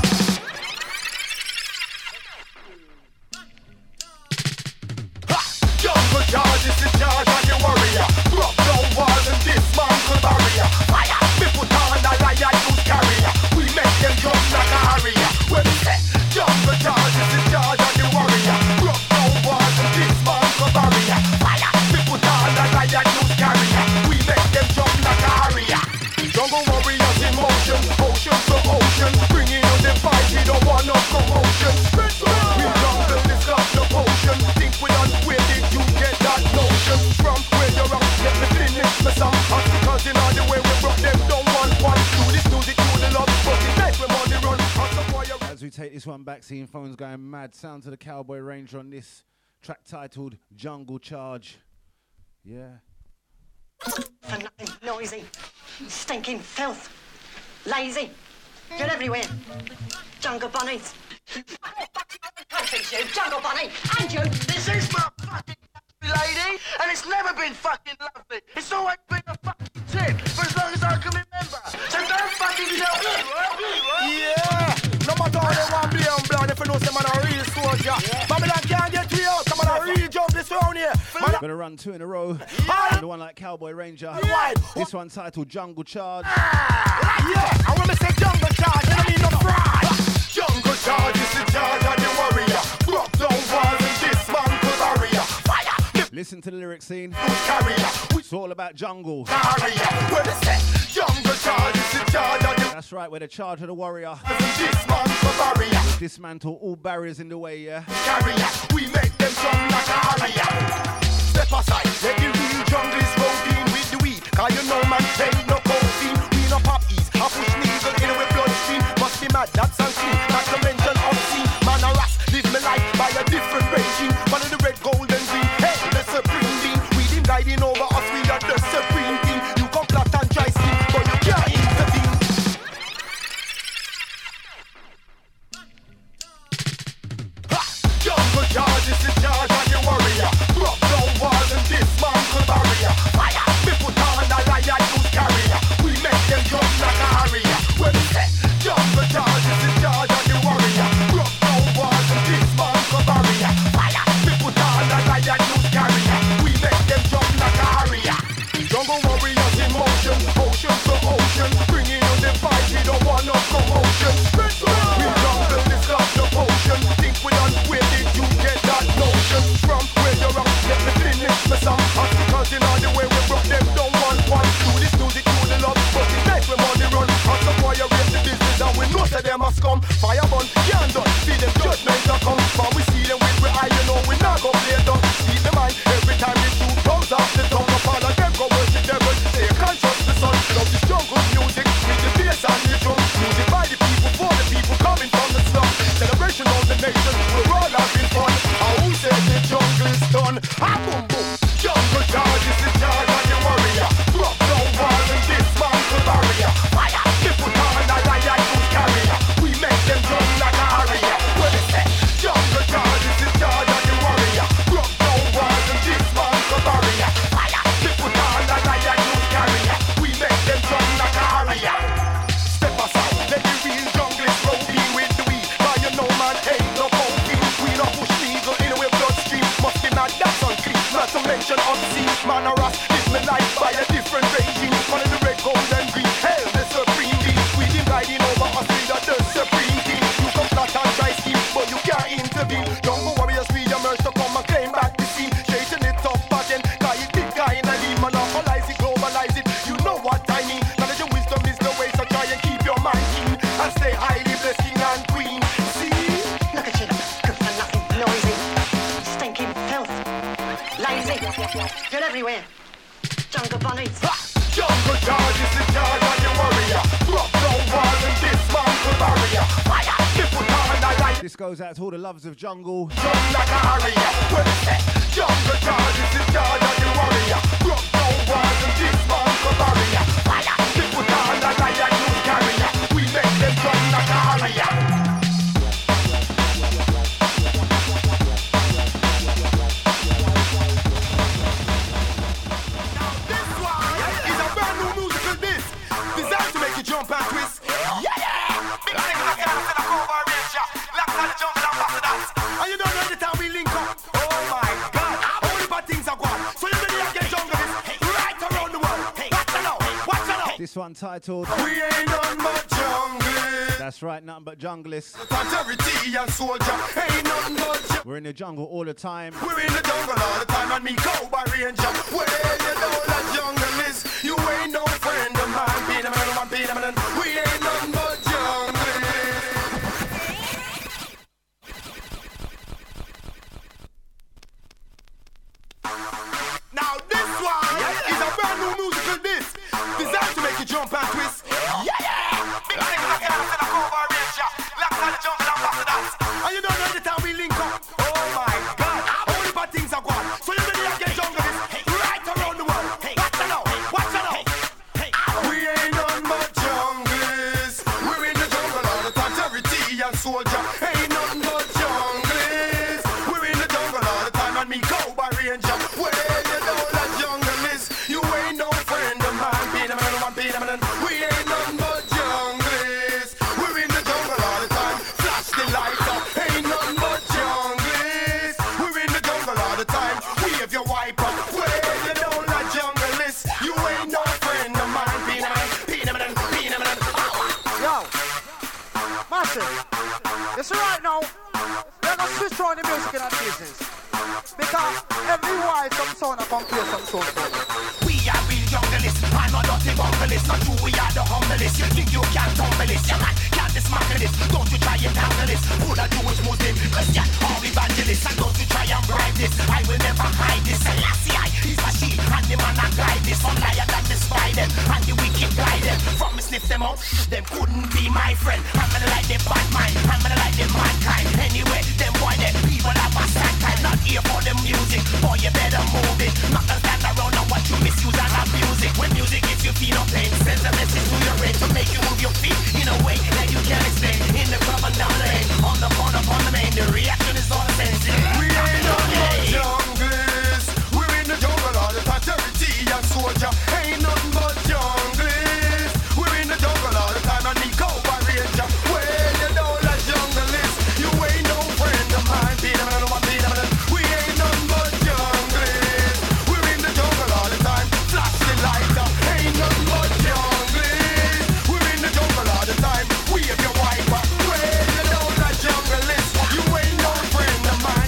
Jungle Charge is the charge of the warrior. Broke down walls and dismantle barrier. Fire, me put on a lion who's carrier. We make them jump like a harrier. When we say Jungle Charge is the charge of the warrior. Broke down walls and dismantle barrier. Fire, me put on a lion who's carrier. We make them jump like a harrier. Jungle warriors in motion, ocean to ocean. Bringing on the fight, we don't want no commotion. We jungle this up the potion. Think we done, where did you get that notion? From where you're up, let me finish my song. Because in all the way we broke them down one. Do this music, do the love, but it make them on the run. As we take this one back, seeing phones going mad. Sound to the Cowboy Ranger on this track titled Jungle Charge. Yeah. Noisy, stinking filth. Lazy, get everywhere. Jungle bunnies. You, Jungle bunny, and you. This is my fucking lady, and it's never been fucking lovely. It's always been a fucking tip for as long as I can remember. So don't fucking tell me. Yeah, no matter how they want play on blood, if you know some man a real soldier. Babylon can't get you out, some man a real job this round here. Man Gonna run 2 in a row. The one like Cowboy Ranger. This one titled Jungle Charge. I wanna say Jungle Charge, I mean no fraud. Jungle Charge is the charge of the warrior. Broke down walls and dismantle barrier. Fire! Listen to the lyric scene. Carrier. It's all about jungle. Where they say Jungle Charge is the charge of the That's right, we're the charge of the warrior. dismantle barrier. Dismantle all barriers in the way, yeah. Carrier. We make them strong like a harrier. Step aside, let the real junglist roll in with the weed. Cause you know man, ain't no coffee. We no pop ease, I push needle in with bloodstream. Must be mad, that's unseen. Not to mention obscene. Man a ras, live me life by a different regime. One of the red, gold and green. Hey, the supreme being. We them guiding over us, we are the supreme thing. You come flat and dry skin, but you can't intervene. Jungle Charge is the charge of the warrior. Broke down walls and dismantle barrier. Fire! We put on a lion who's carrier. We make them jump like a harrier. When we say Jungle Charge is the charge of the warrior. Broke down walls and dismantle barrier. Fire! We put on a lion who's carrier. We make them jump like a harrier. Jungle warriors in motion, ocean to ocean. Bringing you the fight, we don't want no promotion. We jungle this love the potion. Think we done, where did you get that notion? From where you're up, let me finish my song. Because you know the way we broke them down one. Do this music, do the love, but it's nice when money run. Cause the boy you raise the business and we know that them must come. Fire burn, can't done, see them judgments are come. But we see them with we eye, you know we not go play dumb. Keep the mind, every time we shoot comes off the tongue. Up all of them go worship devil, say you can't trust the sun. Love this jungle music, with the bass and the drum. Music by the people, for the people coming from the slum. Celebration of the nation, we're all having fun. And who said the jungle is done? Ah, boom, boom. Jungle Charge is the charge of the warrior. Broke down walls and dismantle barrier. Fire! We put on a lion who's carrier. We make them jump like a harrier. Where they say Jungle Charge is the charge of the warrior. Broke down walls and dismantle barrier. Fire! We put on a lion who's carrier. We make them jump like a harrier. Step aside, let the real junglist roll in with the weed. Cause you know man, ain't no coffee. We no push needle in with bloodstream. Must be mad, that's unclean. Not to mention obscene. Man a ras, live me life by a different regime. One of the red, gold and green. Hell, the supreme being. We them guiding over us, we are the supreme thing. You come flat and dry skin, but you can't intervene. Jungle warriors, we emerge to come and claim back the scene. Chasing it up again, cause it big guy in a lean. Monopolize it, globalize it, you know what I mean. Knowledge and wisdom is the way, so try and keep your mind keen. And stay highly blessed king and queen. See? Look at you, good for nothing, noisy, stinking filth, lazy. You're everywhere. Jungle bunnies. Jungle Charge is the charge of the warrior. Broke down walls and dismantle barrier. Fire! We put on a light. This goes out to all the lovers of jungle. Jump like a harrier. Where they say Jungle Charge is the charge of the warrior. Broke down walls and dismantle barrier. Fire! We put on a lion who's carrier. We make them jump like a harrier. Designed to make you jump and twist. Yeah, yeah! Big thing like it out in a cover range, yeah. Like that jump and pass that. And you don't know the time we link up. Oh my God, only bad things are gone. So you ready to get junglist right around the world. Watch it out, watch it out. This one titled We ain't none but junglist. That's right, nothing but junglists. Authority and soldier ain't nothing but We're in the jungle all the time. We're in the jungle all the time, and me cowboy ranger. Well, you know that junglist. You ain't no friend of mine. We ain't nothing but junglist. Now this one is a brand new musical disc designed to make you jump and twist. Yeah, yeah! Big thing like it out in a cover range, like that jump and pass that. And you don't know the time we link up. Oh my God, only bad things are gone. So you ready to get junglist right around the world. Watch it out, watch it out. We ain't none but junglist. We're in the jungle all the time. Authority and soldier ain't nothing but junglist. We're in the jungle all the time, and me cowboy ranger. Well, you know that junglist. You ain't no friend of mine. We ain't nothing but junglist. We're in the jungle all the time. Flash the lights up. Ain't nothing but junglist. We're in the jungle all the time. Wave your wipe up. the music in our business. Because every while some sound come play some sound for me. We are real junglist, I'm a dirty bunglist. Not you, we are the humblest. You think you can't tumble this? Your man can't dismantle this. Don't you try and tangle this. Who the Jewish Muslim, Christian, or evangelist? And don't you try and bribe this. I will never hide this. Selassie, he's a she, and the man I guide this. Some liar that despise them, and the wicked guide them. From me sniff them out, them couldn't be my friend. I'm gonna like them bad mind, I'm gonna like them mankind. Anyway, them boy, them people have a sad time. Not here for the music, boy, you better move it. Not gonna stand around and watch you misuse and abuse it. When music gives you feel no pain, sends a message to your brain to make you move your feet in a way that you can't explain. In the club and down the lane, on the corner, on the main, the reaction is all the same. We ain't no junglers. We're in the jungle all the time. Charity and soldier ain't nothing but junglers. We're in the jungle all the time. And the cowboy ranger, where you know the jungle is. You ain't no friend of mine. We ain't nothing but junglers. We're in the jungle all the time. Flash the lighter, ain't nothing but junglers. We're in the jungle all the time. Wave your wiper, where you know the jungle is. You ain't no friend of mine.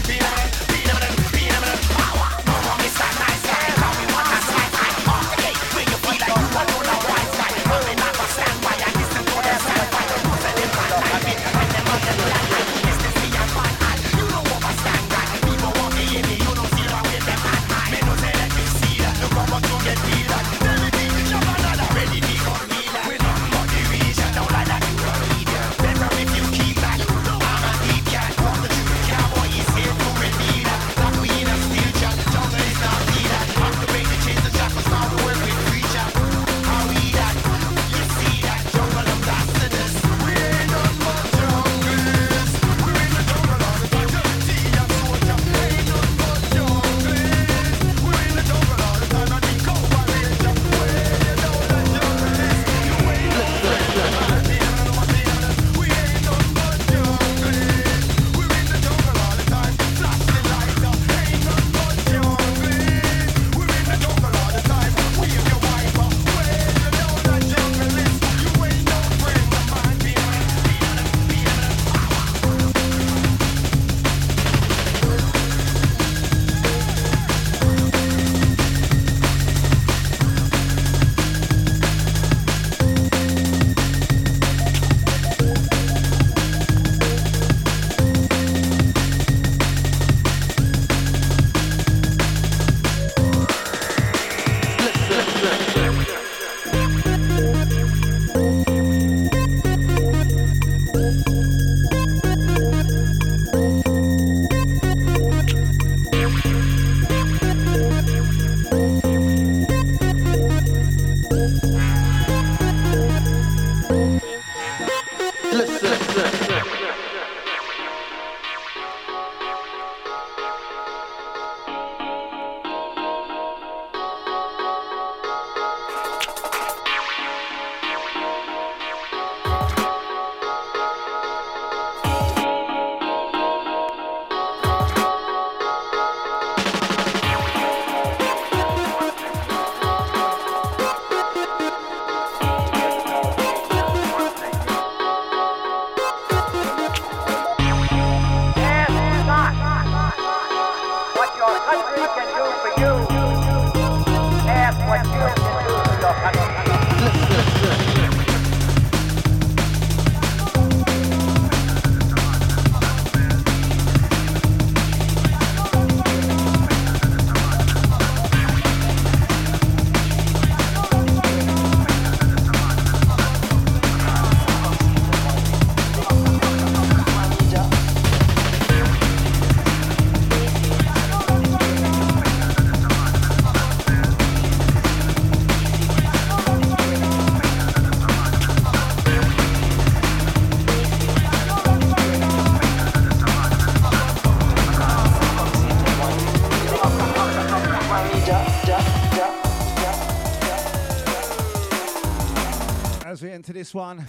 As we enter this one,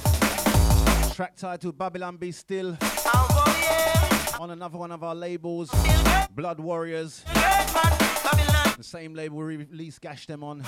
track titled Babylon Be Still, on another one of our labels, Blood Warriors, the same label we released Gash Them on.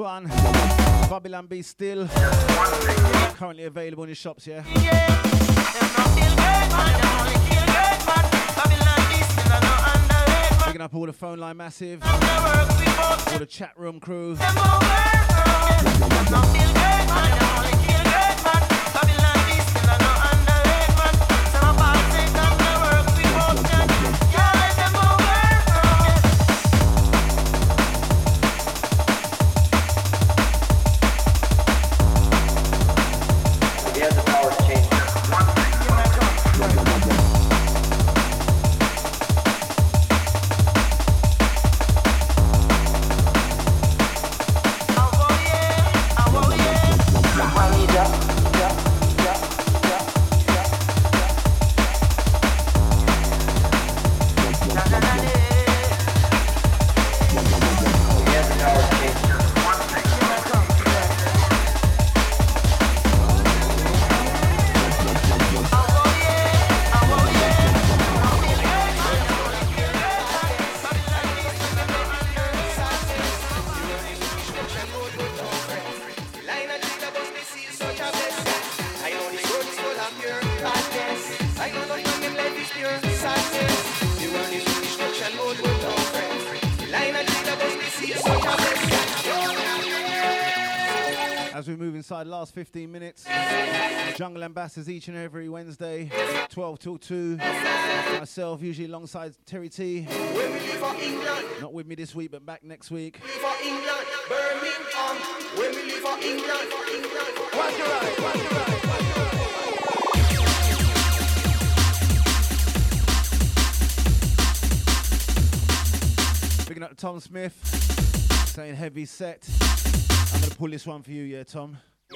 fun. Babylon B still currently available in the shops, yeah? Picking up all the phone line massive, all the chat room crew. As we move inside the last 15 minutes, Jungle Ambassadors each and every Wednesday, 12 till 2. Myself, usually alongside Terry T. Not with me this week, but back next week. For England, Birmingham. When we leave for England, watch your right, watch your right, watch your right. Picking up Tom Smith, saying heavy set. I'm gonna pull this one for you, yeah, Tom.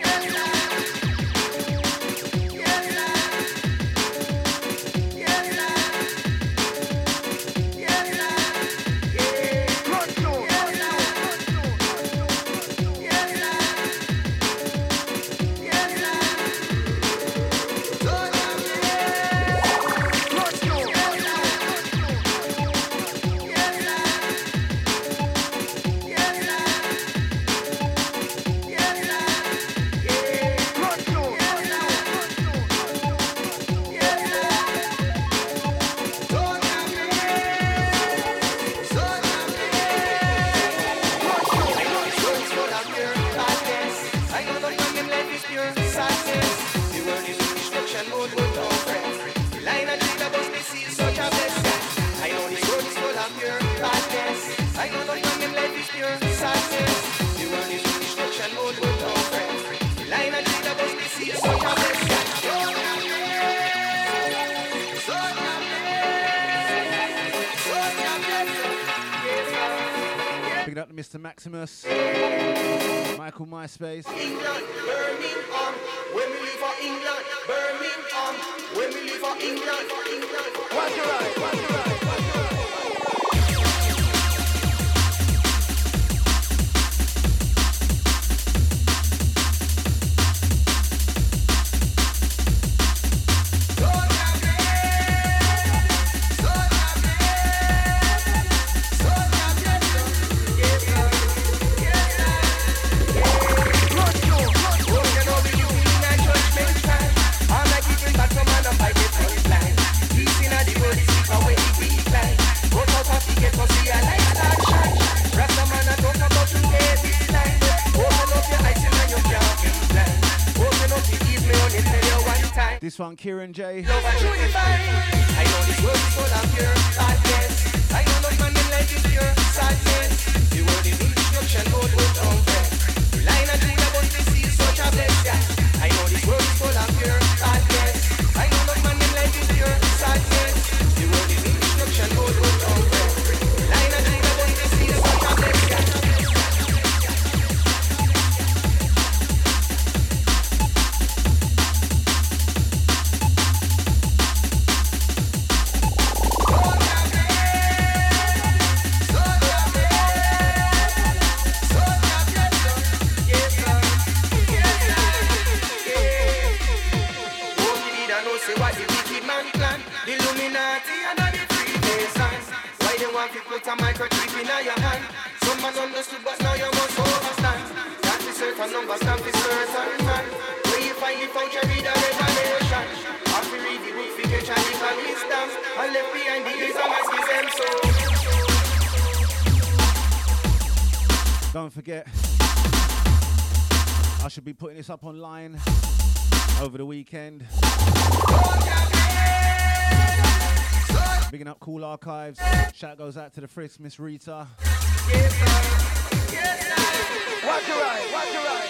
Picking up to Mr. Maximus, Michael MySpace. England, Birmingham. When we leave for England, Birmingham. When we leave for England, watch your right, watch your right, watch your right. This one, Kieran J. I know this world is full of pure sadness. I know not man in life is pure sadness. The world is in destruction mode with unrest. The line of Judah but they see such a blessing. I know this world is full of pure sadness. I know not man in life is pure sadness. The world is in destruction mode with unrest. The line of Judah but they see such a blessing. Put a microchip in your hand. Someone understood, but now you must overstand. certain numbers stand for certain man. Where you find the pouch, I read a revelation. After read the book, figure Chinese and wisdom. I left behind the Islam as his them so. Don't forget, I should be putting this up online over the weekend. Bigging up Cool Archives. Shout goes out to the Frisk, Miss Rita. Yes, sir. Yes, sir. Watch your right, watch your right.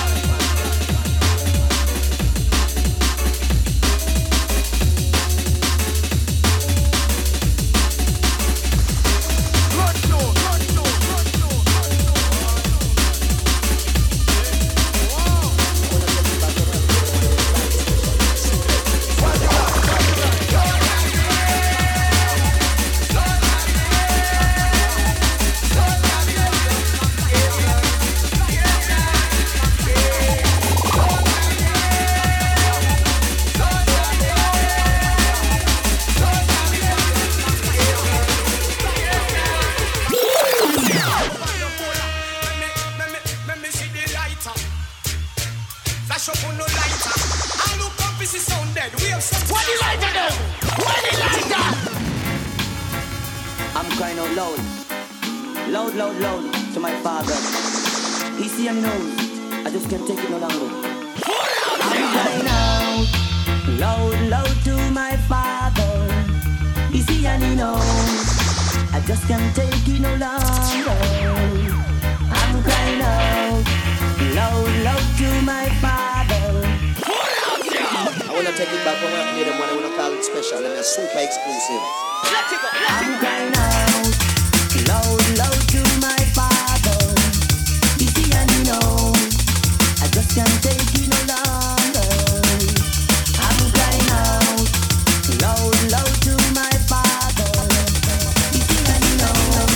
I'm crying out loud, loud, loud, loud to my father. He see and knows, I just can't take it no longer. I'm crying out, loud, loud to my father. He see and he knows, I just can't take it no longer. I'm crying out, loud, loud to my father. I wanna take it back when I play them one, I wanna call it special and a super exclusive. I'm crying out, loud, loud to my father. He see and he knows, I just can't take it no longer. I'm crying out, loud, loud to my father. He see and he knows.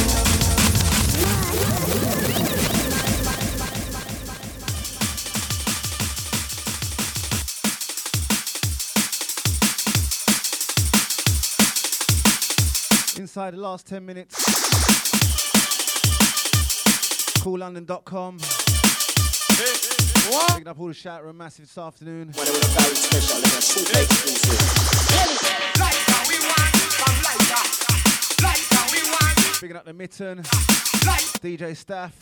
Inside the last 10 minutes, CoolLondon.com. Picking up all the shout room massive this afternoon. Picking up the mitten, DJ staff.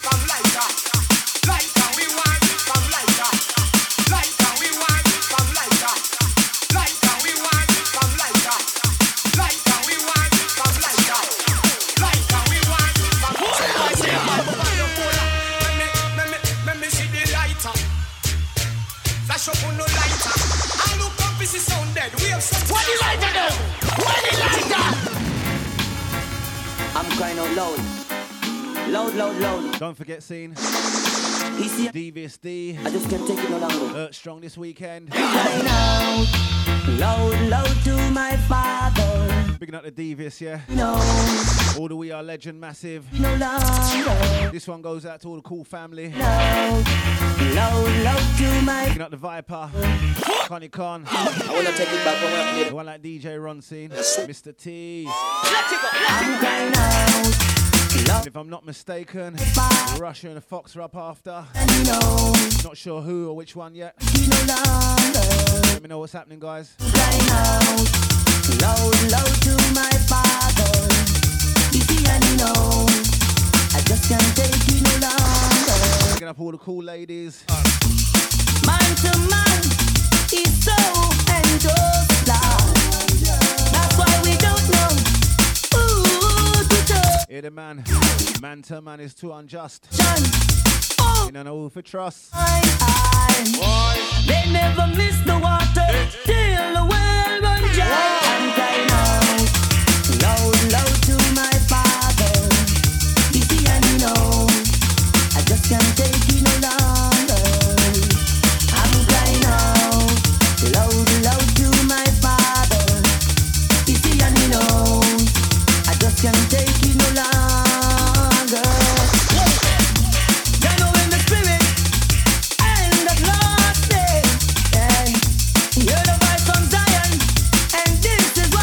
Flash up on no lighter. I look up, this is sound dead. We have some. What the lighter do? What the lighter? I'm crying out loud, loud, loud, loud. Don't forget, scene. Easy. Devious D. I just can't take it no longer. Strong this weekend. Crying out, loud, loud to my father. Picking up the Devious, yeah. No. All the We Are Legend massive. No longer. This one goes out to all the cool family. Loud, loud, loud to my. Picking up the Viper. Connie Con. I wanna take it back when I play the one like DJ Ron scene. Mr. T. I'm crying out. And if I'm not mistaken, Russia and the Fox are up after. Not sure who or which one yet. Let me know what's happening, guys. Loud, loud to my father. You see and you know, I just can't take it no longer. Picking up all the cool ladies. Man to man is so and just love. That's why we don't know. Here the man to man is too unjust. Oh. You don't know who for trust. They never miss the water till the well run dry. I'm crying out, loud, loud to my father. You see and you know, I just can't take it no longer. I'm crying out, loud, loud to my father. You see and you know, I just can't take it no longer. You know in the spirit and the last day, yeah. Hear the voice from Zion, and this is what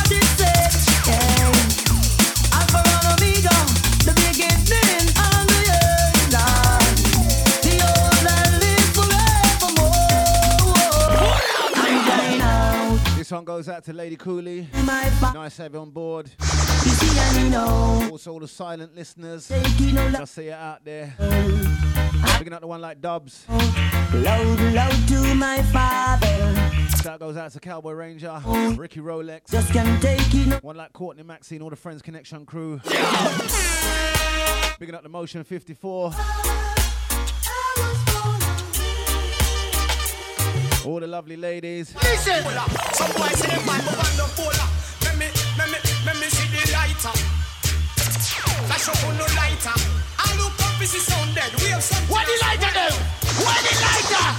goes out to Lady Cooley. Nice to have you on board. Also all the silent listeners. Just see it out there. Picking up the one like Dubs. Loud to my father. Shout goes out to Cowboy Ranger, Ricky Rolex. Just can't take it. One like Courtney Maxine, all the Friends Connection crew. Picking up the Motion 54. All the lovely ladies. Listen, some boys say them man, but one don't pull up. Let me see the lighter. Flash up on no lighter. I look up, is the sound dead. We have some. What the lighter do? What the lighter?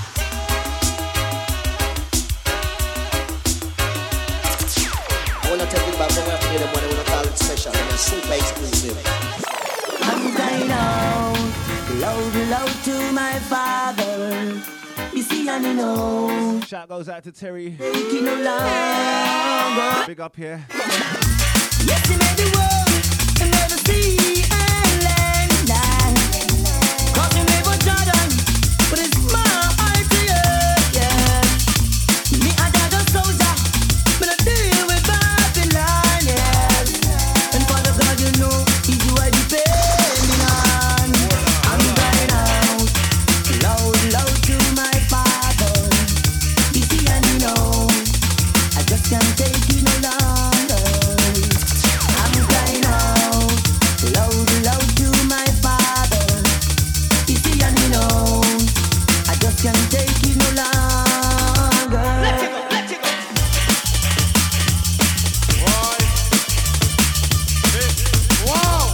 I wanna take it back from where I played them when I wanna call it special and it's super exclusive. I'm crying out, loud to my father. You see, I know. Shout goes out to Terry. Taking no longer. Big up here. Yes, he made the world and never see and land now. Cause he never Jordan, but it's my idea, yeah. Me, I got a soldier, but I deal with Babylon, yeah. And Father God, you know, he's who I depending on. I'm crying out, loud to my father. You see, and you know, I just can't take it no longer. I'm crying out, loud to my father. You see, and you know, I just can't take it no longer. Let it go, let it go. Wow.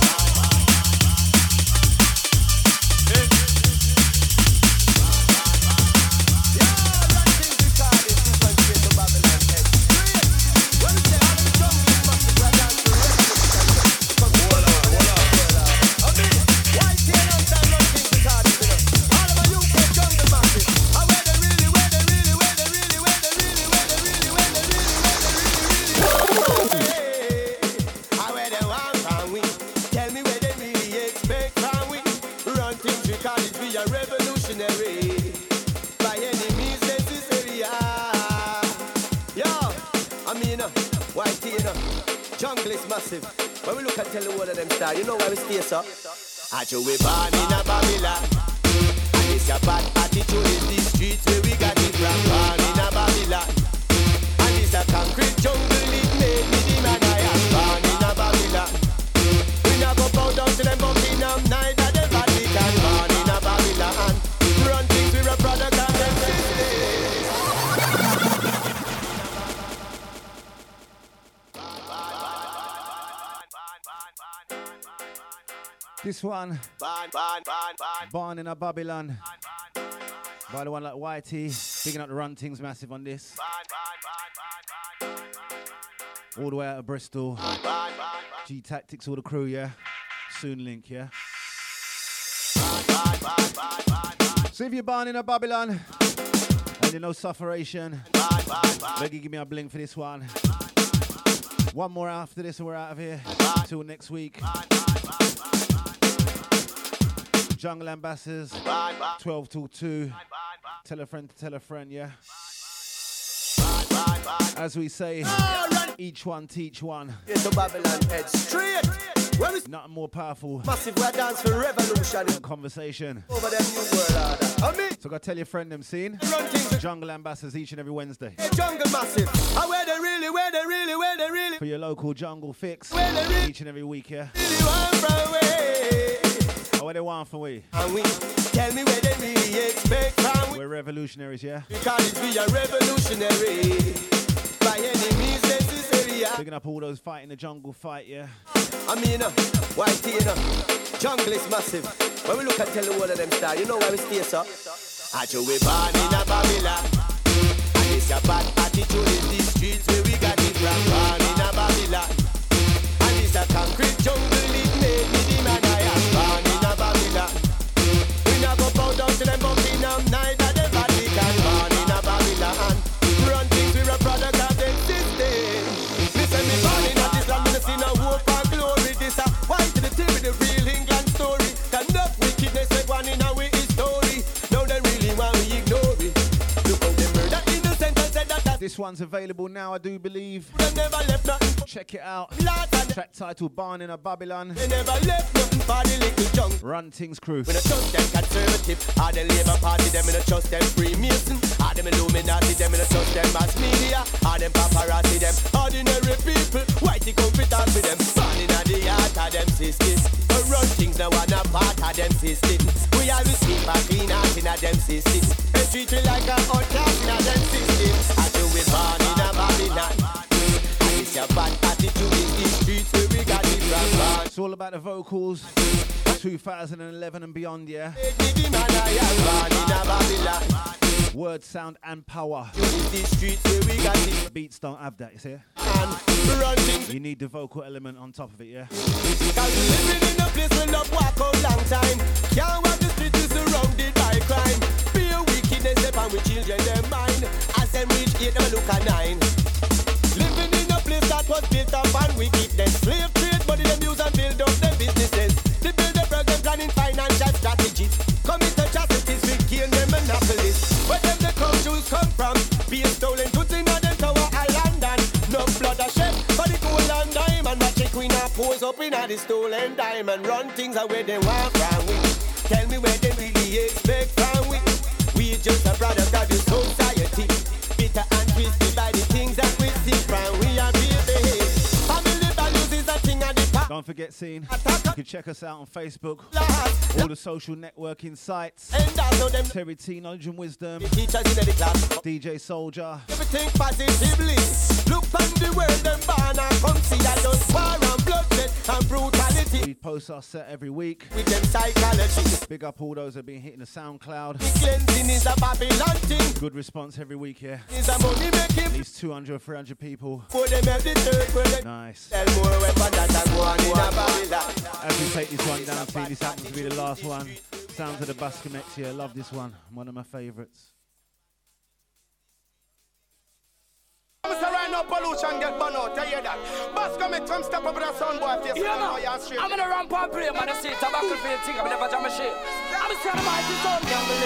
Jungle is massive. When we look and tell the world of them stars, you know where we stay, sir? Actually, we born in a Babylon. And it's a bad attitude in these streets where we got it from. Born in a Babylon. And it's a concrete jungle, it made me the man I am. Born in a Babylon. We not go bow down to them Buckingham, neither the Vatican. Born in a Babylon. Run things with a product of them systems. This one, Born in a Babylon. By the one like Whitey, picking up the run things massive on this. All the way out of Bristol. G Tactics, all the crew, yeah. Soon link, yeah. So if you're born in a Babylon and you know sufferation, Leggy, give me a bling for this one. One more after this and we're out of here. Till next week. Jungle Ambassadors, 12 till 2. Tell a friend to tell a friend, yeah? As we say, each one teach one. Get to Babylon head straight. Nothing more powerful. Massive red dance for revolution. Conversation. Over them new world order. So go tell your friend them scene. Jungle Ambassadors each and every Wednesday. Hey, Jungle Massive. Where they really. For your local jungle fix. Each and every week, yeah? Where they want from we? And we tell me where they really expect from we. We're revolutionaries, yeah? Because we are revolutionary. By any means necessary. Picking up all those fighting the jungle fight, yeah? I mean, whitey, jungle is massive. When we look and tell the world of them stars, you know where we stay, sir? Actually, we born in a Babylon. And it's a bad attitude in these streets where we got it from. Born in a Babylon. And it's a concrete jungle, it made me the man I am. Born in a Babylon. We not go bow down to them Buckingham, neither the Vatican. Born in a Babylon. Run things with a product of them system. Listen, me born in a this land, me see no hope and glory. This a white to the tip with the real England story. Enough wickedness, everyone in our history. Now they really want we ignore it. Look how they murder innocent and said that. This This one's available now, I do believe. Check it out. Track title Barn in a Babylon. They never left nothing for the little junk. Run Things Crew. We don't trust them conservative, or the Labour Party, them we don't trust them Freemason, or them Illuminati, them we don't trust them mass media, or them paparazzi, them ordinary people. Whitey come fit on with them, born in the heart of them system. We run things now and a part of them system. We always keep a clean heart in a them system. They treat we like a outcast in a them system. I do we born in a Babylon. And it's your bad attitude in the streets where we got it from born. It's all about the vocals. 2011 and beyond, yeah. Word, sound, and power. Beats don't have that, you see? You need the vocal element on top of it, yeah? Living in a place where love walk out long time. Can't walk the street is surrounded by crime. Fear wickedness upon with children their mind. As them reach 8, them look at 9. Living in a place that was built upon wickedness. Slave trade, money them use and build up their businesses. They build their program planning financial strategies. Commit atrocities, we gain them monopolies. Where them the countries come from? Be stolen goods in a them Tower Island and no blood a shed for the gold and diamond. But the queen a pose up in a the stolen diamond. Run things away they want from we. Tell me where they really expect from we. We just a product of the society. Bitter and twisted by the things that we see from we are baby. Family values is a thing of the past. Don't forget, Scene. You can check us out on Facebook. All the social networking sites. Terry T, Knowledge and Wisdom. DJ Soldier. Everything positively. Look on the world them born and come see that those war and bloodshed and brutality. We post our set every week. With them psychology. Big up all those that have been hitting the SoundCloud. Cleansing is a Babylon thing. Good response every week here. Is a money making. At least 200 or 300 people. For them have the third world. Nice. Tell more weapon that are going in a Babylon. As we take this one down, see, this happens to be the last one. Sounds of the Bascomex here. Love this one. One of my favourites. Mr. Right now, pollution get burned out. I hear that. Bascomex from step up with a sound boy face. Yeah, man. I'm gonna ramp and play, man. I see tobacco field thing. I'm never jam a shit. I'm a son of my son.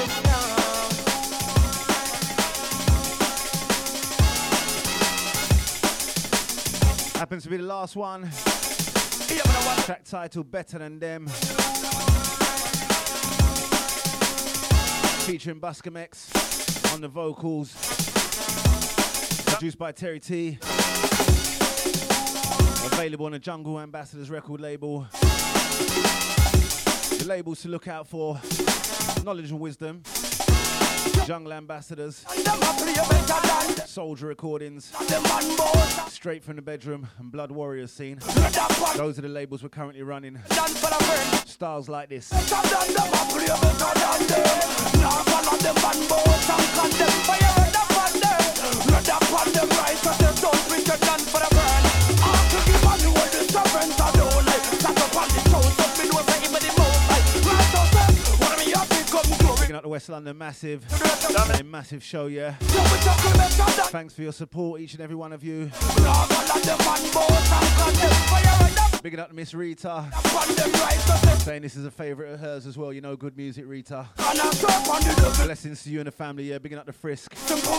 Happens to be the last one. Track title Better Than Them. Featuring Bascomex on the vocals. Produced by Terry T. Available on the Jungle Ambassadors record label. The labels to look out for: Knowledge and Wisdom, Jungle Ambassadors, Soldier Recordings, Straight from the Bedroom, and Blood Warriors Scene. Those are the labels we're currently running. Styles like this. Picking up the West London Massive. A massive show, yeah. Thanks for your support, each and every one of you. Bigging up to Miss Rita. Saying this is a favourite of hers as well. You know, good music, Rita. Blessings to you and the family, yeah. Bigging up the Frisk.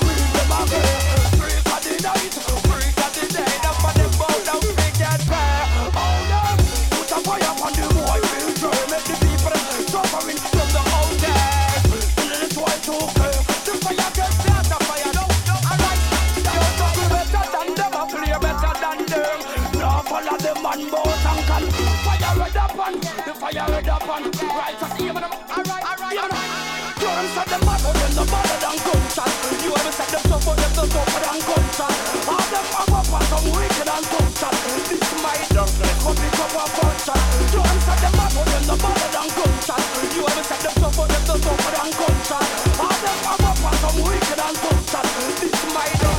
Fire red up and right as even them. Alright. You ever said them mad, but them the madder than gunshot. You ever said them tough, but them the tougher than gunshot. All them have up and some wicked and tough shot. This my dog, but pick up a gunshot. You ever said them mad, but them the madder than gunshot. You ever said them tough, but them the tougher than gunshot. All them have up and some wicked and tough shot. This my dog.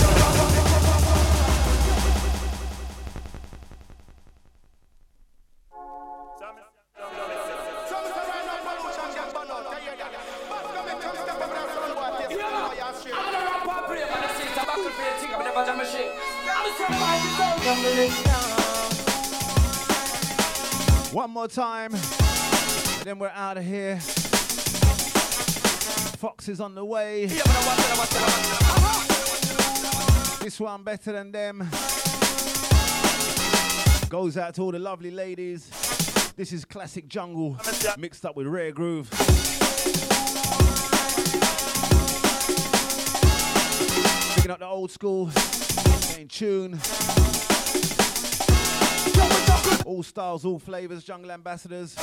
One more time, and then we're out of here. Fox is on the way. This one better than them. Goes out to all the lovely ladies. This is classic jungle mixed up with rare groove. Picking up the old school, in tune. All styles, all flavors, jungle ambassadors.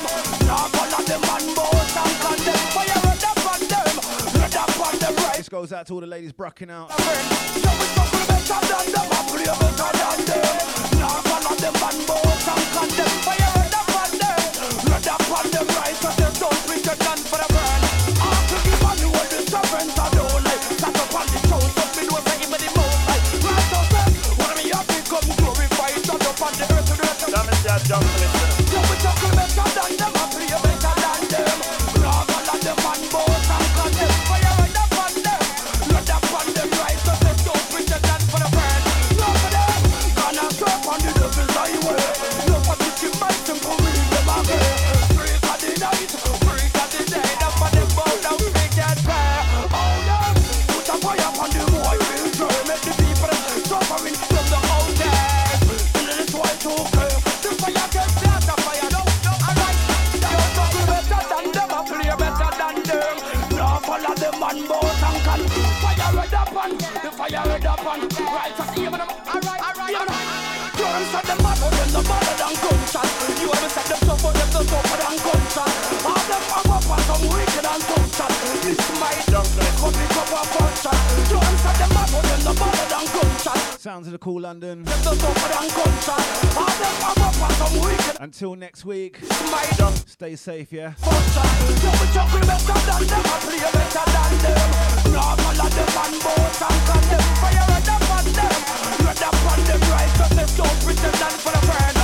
This goes out to all the ladies brucking out. Sounds of the cool London. Until next week, stay safe, yeah? Don't pretend for the friend.